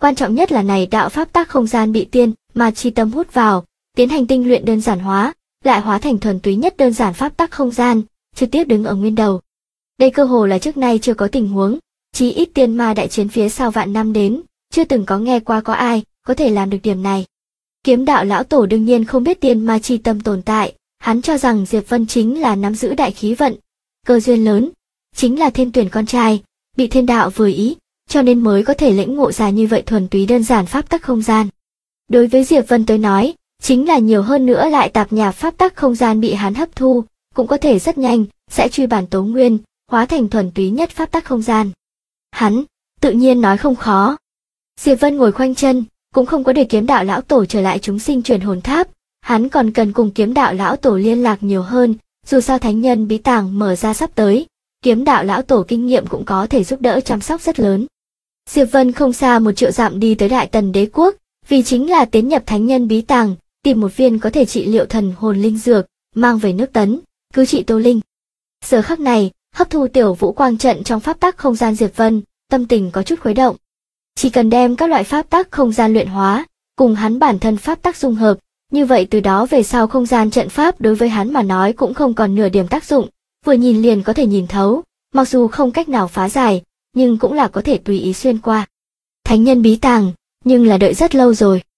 Quan trọng nhất là này đạo pháp tắc không gian bị tiên mà chi tâm hút vào, tiến hành tinh luyện đơn giản hóa, lại hóa thành thuần túy nhất đơn giản pháp tắc không gian, trực tiếp đứng ở nguyên đầu. Đây cơ hồ là trước nay chưa có tình huống, chí ít tiên ma đại chiến phía sau vạn năm đến, chưa từng có nghe qua có ai có thể làm được điểm này. Kiếm đạo lão tổ đương nhiên không biết tiên ma chi tâm tồn tại, hắn cho rằng Diệp Vân chính là nắm giữ đại khí vận, cơ duyên lớn, chính là thiên tuyển con trai, bị thiên đạo vừa ý, cho nên mới có thể lĩnh ngộ ra như vậy thuần túy đơn giản pháp tắc không gian. Đối với Diệp Vân tới nói, chính là nhiều hơn nữa lại tạp nhạp pháp tắc không gian bị hắn hấp thu, cũng có thể rất nhanh sẽ truy bản tố nguyên, hóa thành thuần túy nhất pháp tắc không gian. Hắn tự nhiên nói không khó. Diệp Vân ngồi khoanh chân, cũng không có để kiếm đạo lão tổ trở lại chúng sinh truyền hồn tháp, hắn còn cần cùng kiếm đạo lão tổ liên lạc nhiều hơn, dù sao thánh nhân bí tàng mở ra sắp tới, kiếm đạo lão tổ kinh nghiệm cũng có thể giúp đỡ chăm sóc rất lớn. Diệp Vân không xa 1 triệu dặm đi tới Đại Tần đế quốc, vì chính là tiến nhập thánh nhân bí tàng, tìm một viên có thể trị liệu thần hồn linh dược, mang về nước Tấn, cứu trị Tô Linh. Giờ khắc này, hấp thu tiểu vũ quang trận trong pháp tắc không gian Diệp Vân, tâm tình có chút khuấy động. Chỉ cần đem các loại pháp tắc không gian luyện hóa, cùng hắn bản thân pháp tắc dung hợp, như vậy từ đó về sau không gian trận pháp đối với hắn mà nói cũng không còn nửa điểm tác dụng, vừa nhìn liền có thể nhìn thấu, mặc dù không cách nào phá giải, nhưng cũng là có thể tùy ý xuyên qua. Thánh nhân bí tàng, nhưng là đợi rất lâu rồi.